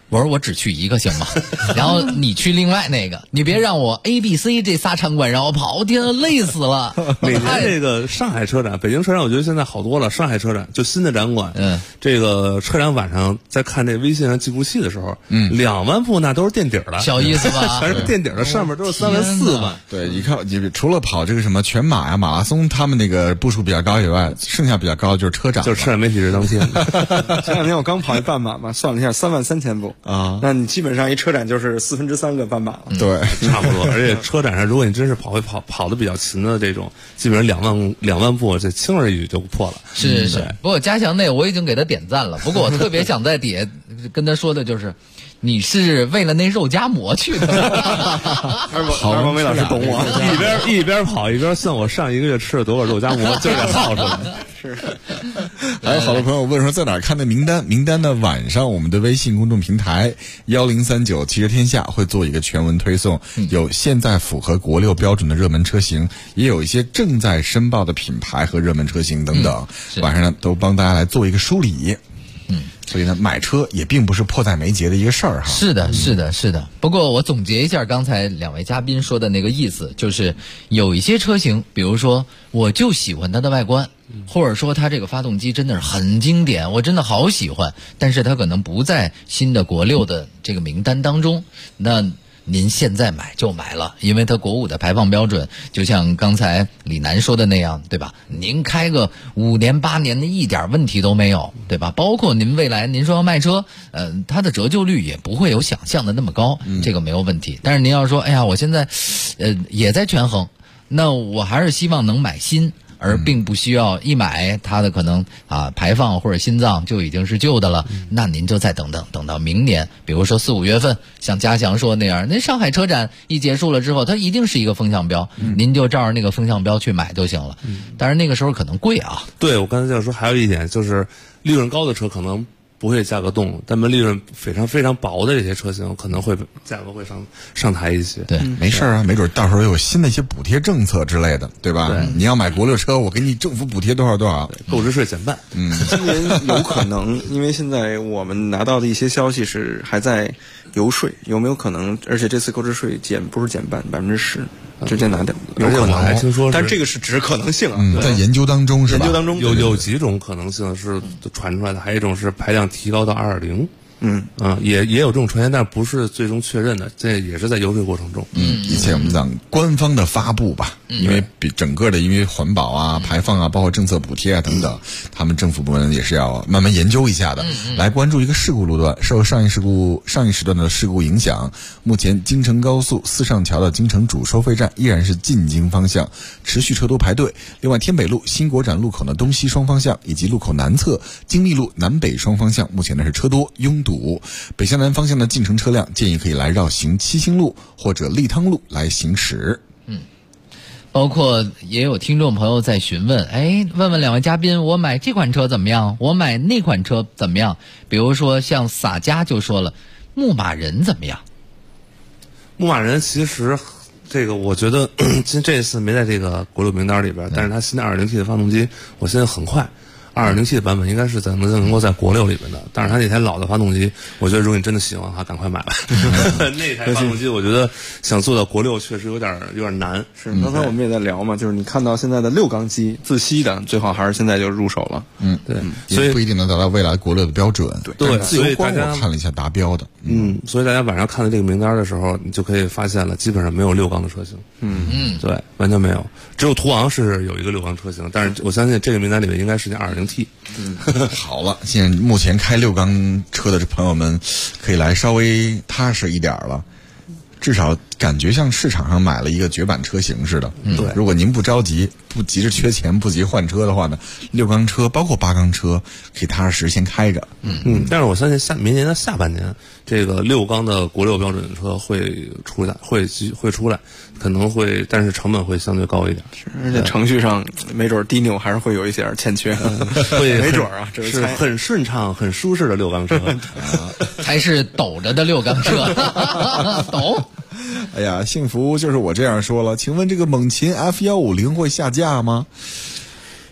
我说我只去一个行吗？然后你去另外那个，你别让我 A、B、C 这仨场馆让我跑，我天，累死了。 每年这个上海车展、北京车展，我觉得现在好多了。上海车展就新的展馆，这个车展晚上在看这微信上计步器的时候，2万步那都是垫底的， 小意思吧？ 全是垫底的，上面都是3万4万。 对，你看，你除了跑这个什么全马呀、马拉松，他们那个步数比较高以外，剩下比较高的就是车展， 就是车展媒体日当天。 前2天我刚跑一半马嘛，算了一下3万3000步啊， 那你基本上一车展就是3/4个半马了。 对， 差不多。而且车展上，如果你真是跑得比较勤的这种，基本上2万步，这轻而易举就破了。 是。不过嘉祥那我已经给他点赞了，不过我特别想在底下跟他说的就是。你是为了那肉夹馍去的？ 王伟老师懂我，一边跑一边算我上一个月吃了多少肉夹馍，就是耗出来的。 是。 还有好多朋友问说在哪儿看的名单？名单呢？晚上我们的微信公众平台1039汽车天下会做一个全文推送，有现在符合国6标准的热门车型，也有一些正在申报的品牌和热门车型等等。晚上呢都帮大家来做一个梳理。所以呢，买车也并不是迫在眉睫的一个事儿哈。 是的。不过我总结一下刚才2位嘉宾说的那个意思，就是有一些车型，比如说我就喜欢它的外观，或者说它这个发动机真的是很经典，我真的好喜欢，但是它可能不在新的国6的这个名单当中，那您现在买就买了，因为它国5的排放标准就像刚才李楠说的那样，对吧？您开个5年8年的一点问题都没有，对吧？包括您未来您说要卖车，它的折旧率也不会有想象的那么高，这个没有问题。但是您要说，哎呀，我现在也在权衡，那我还是希望能买新。而并不需要一买它的可能排放或者心脏就已经是旧的了，那您就再等到明年，比如说4、5月份，像嘉祥说那样，那上海车展一结束了之后，它一定是一个风向标，您就照着那个风向标去买就行了。但是那个时候可能贵啊。 对，我刚才就说还有一点就是利润高的车可能不会价格动，但是利润非常非常薄的这些车型可能会价格会上抬一些。 对， 没事啊，没准到时候有新的一些补贴政策之类的，对吧？对，你要买国6车，我给你政府补贴多少， 购置税减半。 今年有可能，因为现在我们拿到的一些消息是还在游说，有没有可能？而且这次购置税不是减半10%，直接拿掉，有可能。 还听说， 但这个是只是可能性啊， 在研究当中是吧？ 研究当中有几种可能性是传出来的，还有一种是排量提高到2.0。也有这种传言，但不是最终确认的，这也是在游说过程中。 一切我们讲官方的发布吧，因为比整个的因为环保啊、排放啊，包括政策补贴啊等等，他们政府部门也是要慢慢研究一下的。来关注一个事故路段，受上一时段的事故影响，目前京承高速四上桥的京承主收费站依然是进京方向持续车多排队。另外，天北路新国展路口的东西双方向以及路口南侧京密路南北双方向，目前呢是车多拥堵。北向南方向的进城车辆建议可以来绕行七星路或者利汤路来行驶。 包括也有听众朋友在询问，问问2位嘉宾，我买这款车怎么样？我买那款车怎么样？比如说像洒家就说了，牧马人怎么样？ 牧马人其实这个我觉得其实这次没在这个国6名单里边，但是它新的 2.0T 的发动机，我现在很快。2.0T 的版本应该是能够在国6里面的，但是它那台老的发动机，我觉得如果你真的喜欢的话，赶快买吧。那台发动机我觉得想做到国6确实有点难。 是，刚才我们也在聊嘛，就是你看到现在的6缸机自吸的，最好还是现在就入手了。 对，所以不一定能达到未来国6的标准。 对， 自由光我看了一下达标的。 所以大家晚上看到这个名单的时候，你就可以发现了，基本上没有6缸的车型。对，完全没有，只有途昂是有一个6缸车型，但是我相信这个名单里面应该是件2.0T。 好了，现在目前开6缸车的朋友们可以来稍微踏实一点了，至少感觉像市场上买了一个绝版车型似的。 对， 如果您不着急，不急着缺钱，不急换车的话呢，6缸车包括8缸车可以踏实先开着。 但是我相信明年的下半年，这个6缸的国6标准的车会出来，会出来，可能会，但是成本会相对高一点。 而且程序上没准低扭还是会有一些欠缺， 会没准啊，这是很顺畅、很舒适的6缸车， 还是抖着的6缸车，抖。 哎呀，幸福就是我这样说了。请问这个猛禽 F150会下架吗？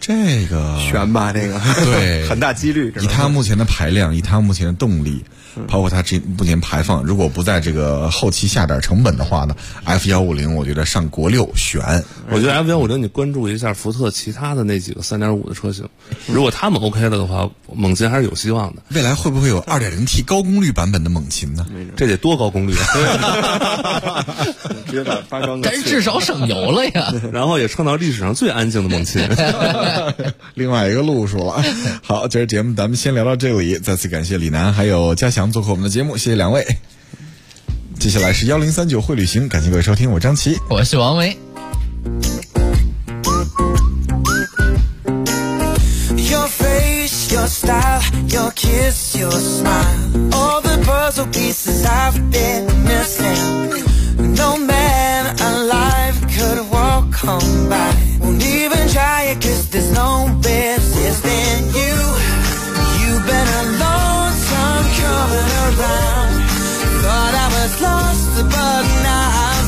这个悬吧，这个对很大几率。 以它目前的排量，以它目前的动力，包括它目前排放，如果不在这个后期下点成本的话呢 ，F150我觉得上国6悬。 我觉得 F150你关注一下福特其他的那几个 3.5 的车型，如果他们 OK 了的话，猛禽还是有希望的。 未来会不会有 2.0T 高功率版本的猛禽呢？ 这得多高功率啊！直接把8缸， 但是至少省油了呀。 然后也创造历史上最安静的猛禽。 另外一个路数了。好，今儿节目咱们先聊到这里，再次感谢李楠还有嘉祥做客我们的节目，谢谢两位。接下来是1039会旅行，感谢各位收听，我张琪， 我是王维。 Your face, your style, your kiss, your smile, all the puzzle pieces I've been missing. No man alive could walk on by. Won't even try it 'cause there's no resisting you. You've been a long time coming around. Thought I was lost, but now I'm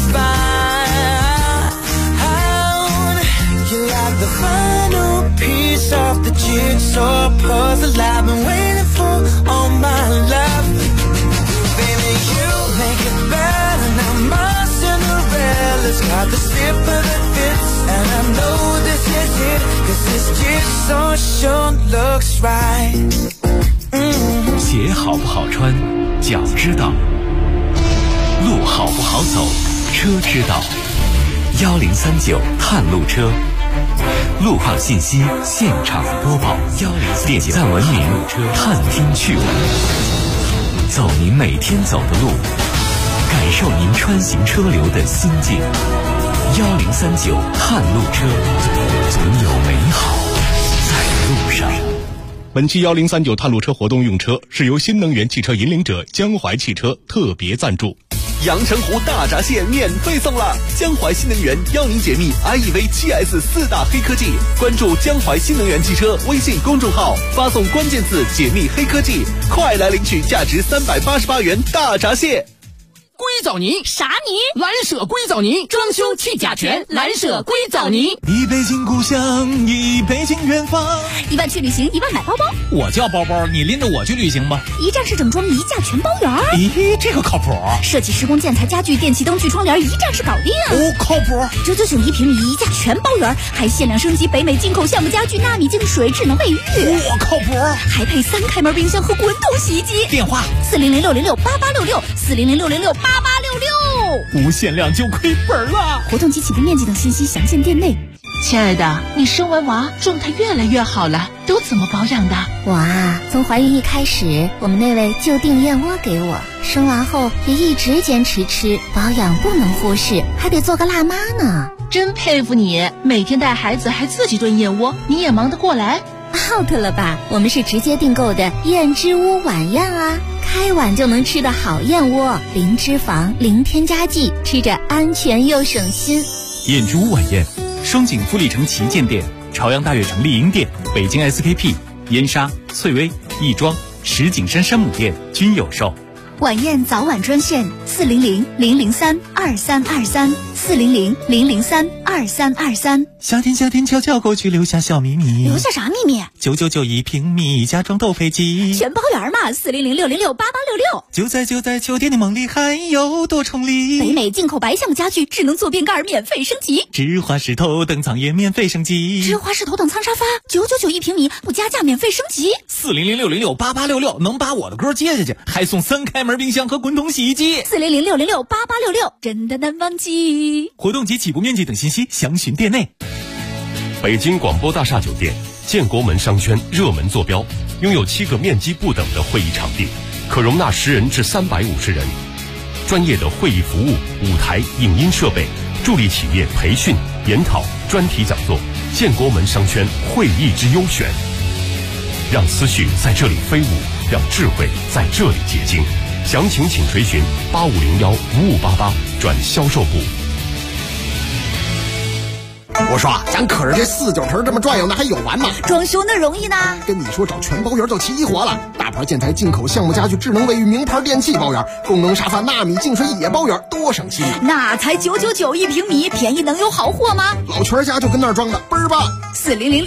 found. You're like the final piece of the jigsaw puzzle I've been waiting for all my life. Baby, you make it better. Now my Cinderella's got the slipper that fits, and I know this is it, 'cause this jigsaw sure looks right. 鞋好不好穿，脚知道；路好不好走，车知道。1039探路车，路况信息现场播报。点赞文明探听趣闻，走您每天走的路，感受您穿行车流的心境。1039探路车，总有美好在路上。 本期1039探路车活动用车是由新能源汽车引领者江淮汽车特别赞助。 阳澄湖大闸蟹免费送了，江淮新能源邀您解密 IEV 7S 4大黑科技，关注江淮新能源汽车微信公众号，发送关键字解密黑科技，快来领取价值388元大闸蟹。 硅藻泥啥泥？ 蓝舍硅藻泥，装修去甲醛，蓝舍硅藻泥。 一北京故乡，一北京远方。 1万去旅行，1万买包包。 我叫包包，你拎着我去旅行吧。 一站式整装，一价全包圆。 咦，这个靠谱。 设计施工建材家具电器灯具窗帘，一站式搞定。 哦，靠谱。 999一平米，一价全包圆，还限量升级北美进口橡木家具、纳米净水、智能卫浴。 我靠谱。 还配3开门冰箱和滚筒洗衣机。 电话 400-606-8866，400-606-8866。 无限量就亏本了。 活动及起步面积等信息详见店内。 亲爱的，你生完娃状态越来越好了，都怎么保养的？ 我啊，从怀孕一开始，我们那位就订燕窝给我，生完后也一直坚持吃，保养不能忽视，还得做个辣妈呢。 真佩服你，每天带孩子还自己炖燕窝，你也忙得过来 ？out 了吧，我们是直接订购的燕之屋晚宴啊，开碗就能吃的好燕窝，零脂肪，零添加剂，吃着安全又省心。 燕之屋晚宴，双井富力城旗舰店、朝阳大悦城丽婴店、北京 SKP、燕莎、翠微、亦庄、石景山山姆店均有售。 晚宴早晚专线400-003-2323，400-003-2323。 夏天悄悄过去，留下小秘密。 留下啥秘密 ？999一平米，家装豆飞机， 全包圆嘛，400-606-8866。 就在秋天的梦里，还有多重礼。 北美进口白橡木家具，智能坐便盖免费升级， 芝华士头等舱也免费升级， 芝华士头等舱沙发999一平米，不加价免费升级。 400-606-8866能把我的歌接下去，还送3开门冰箱和滚筒洗衣机。 400-606-8866，真的难忘记。 活动及起步面积等信息详询店内。 北京广播大厦酒店建国门商圈热门坐标，拥有7个面积不等的会议场地，可容纳10人至350人。专业的会议服务、舞台、影音设备，助力企业培训、研讨、专题讲座。建国门商圈会议之优选，让思绪在这里飞舞，让智慧在这里结晶。详情请垂询8501-5588转销售部。 我说咱可是这4-9成这么转悠呢，还有完吗？ 装修那容易呢？ 跟你说找全包圆就齐活了，大牌建材、进口橡木家具、智能卫浴、名牌电器包圆，功能沙发、纳米净水也包圆，多省心。 那才999一平米，便宜能有好货吗？ 老全家就跟那儿装的，倍儿棒。 400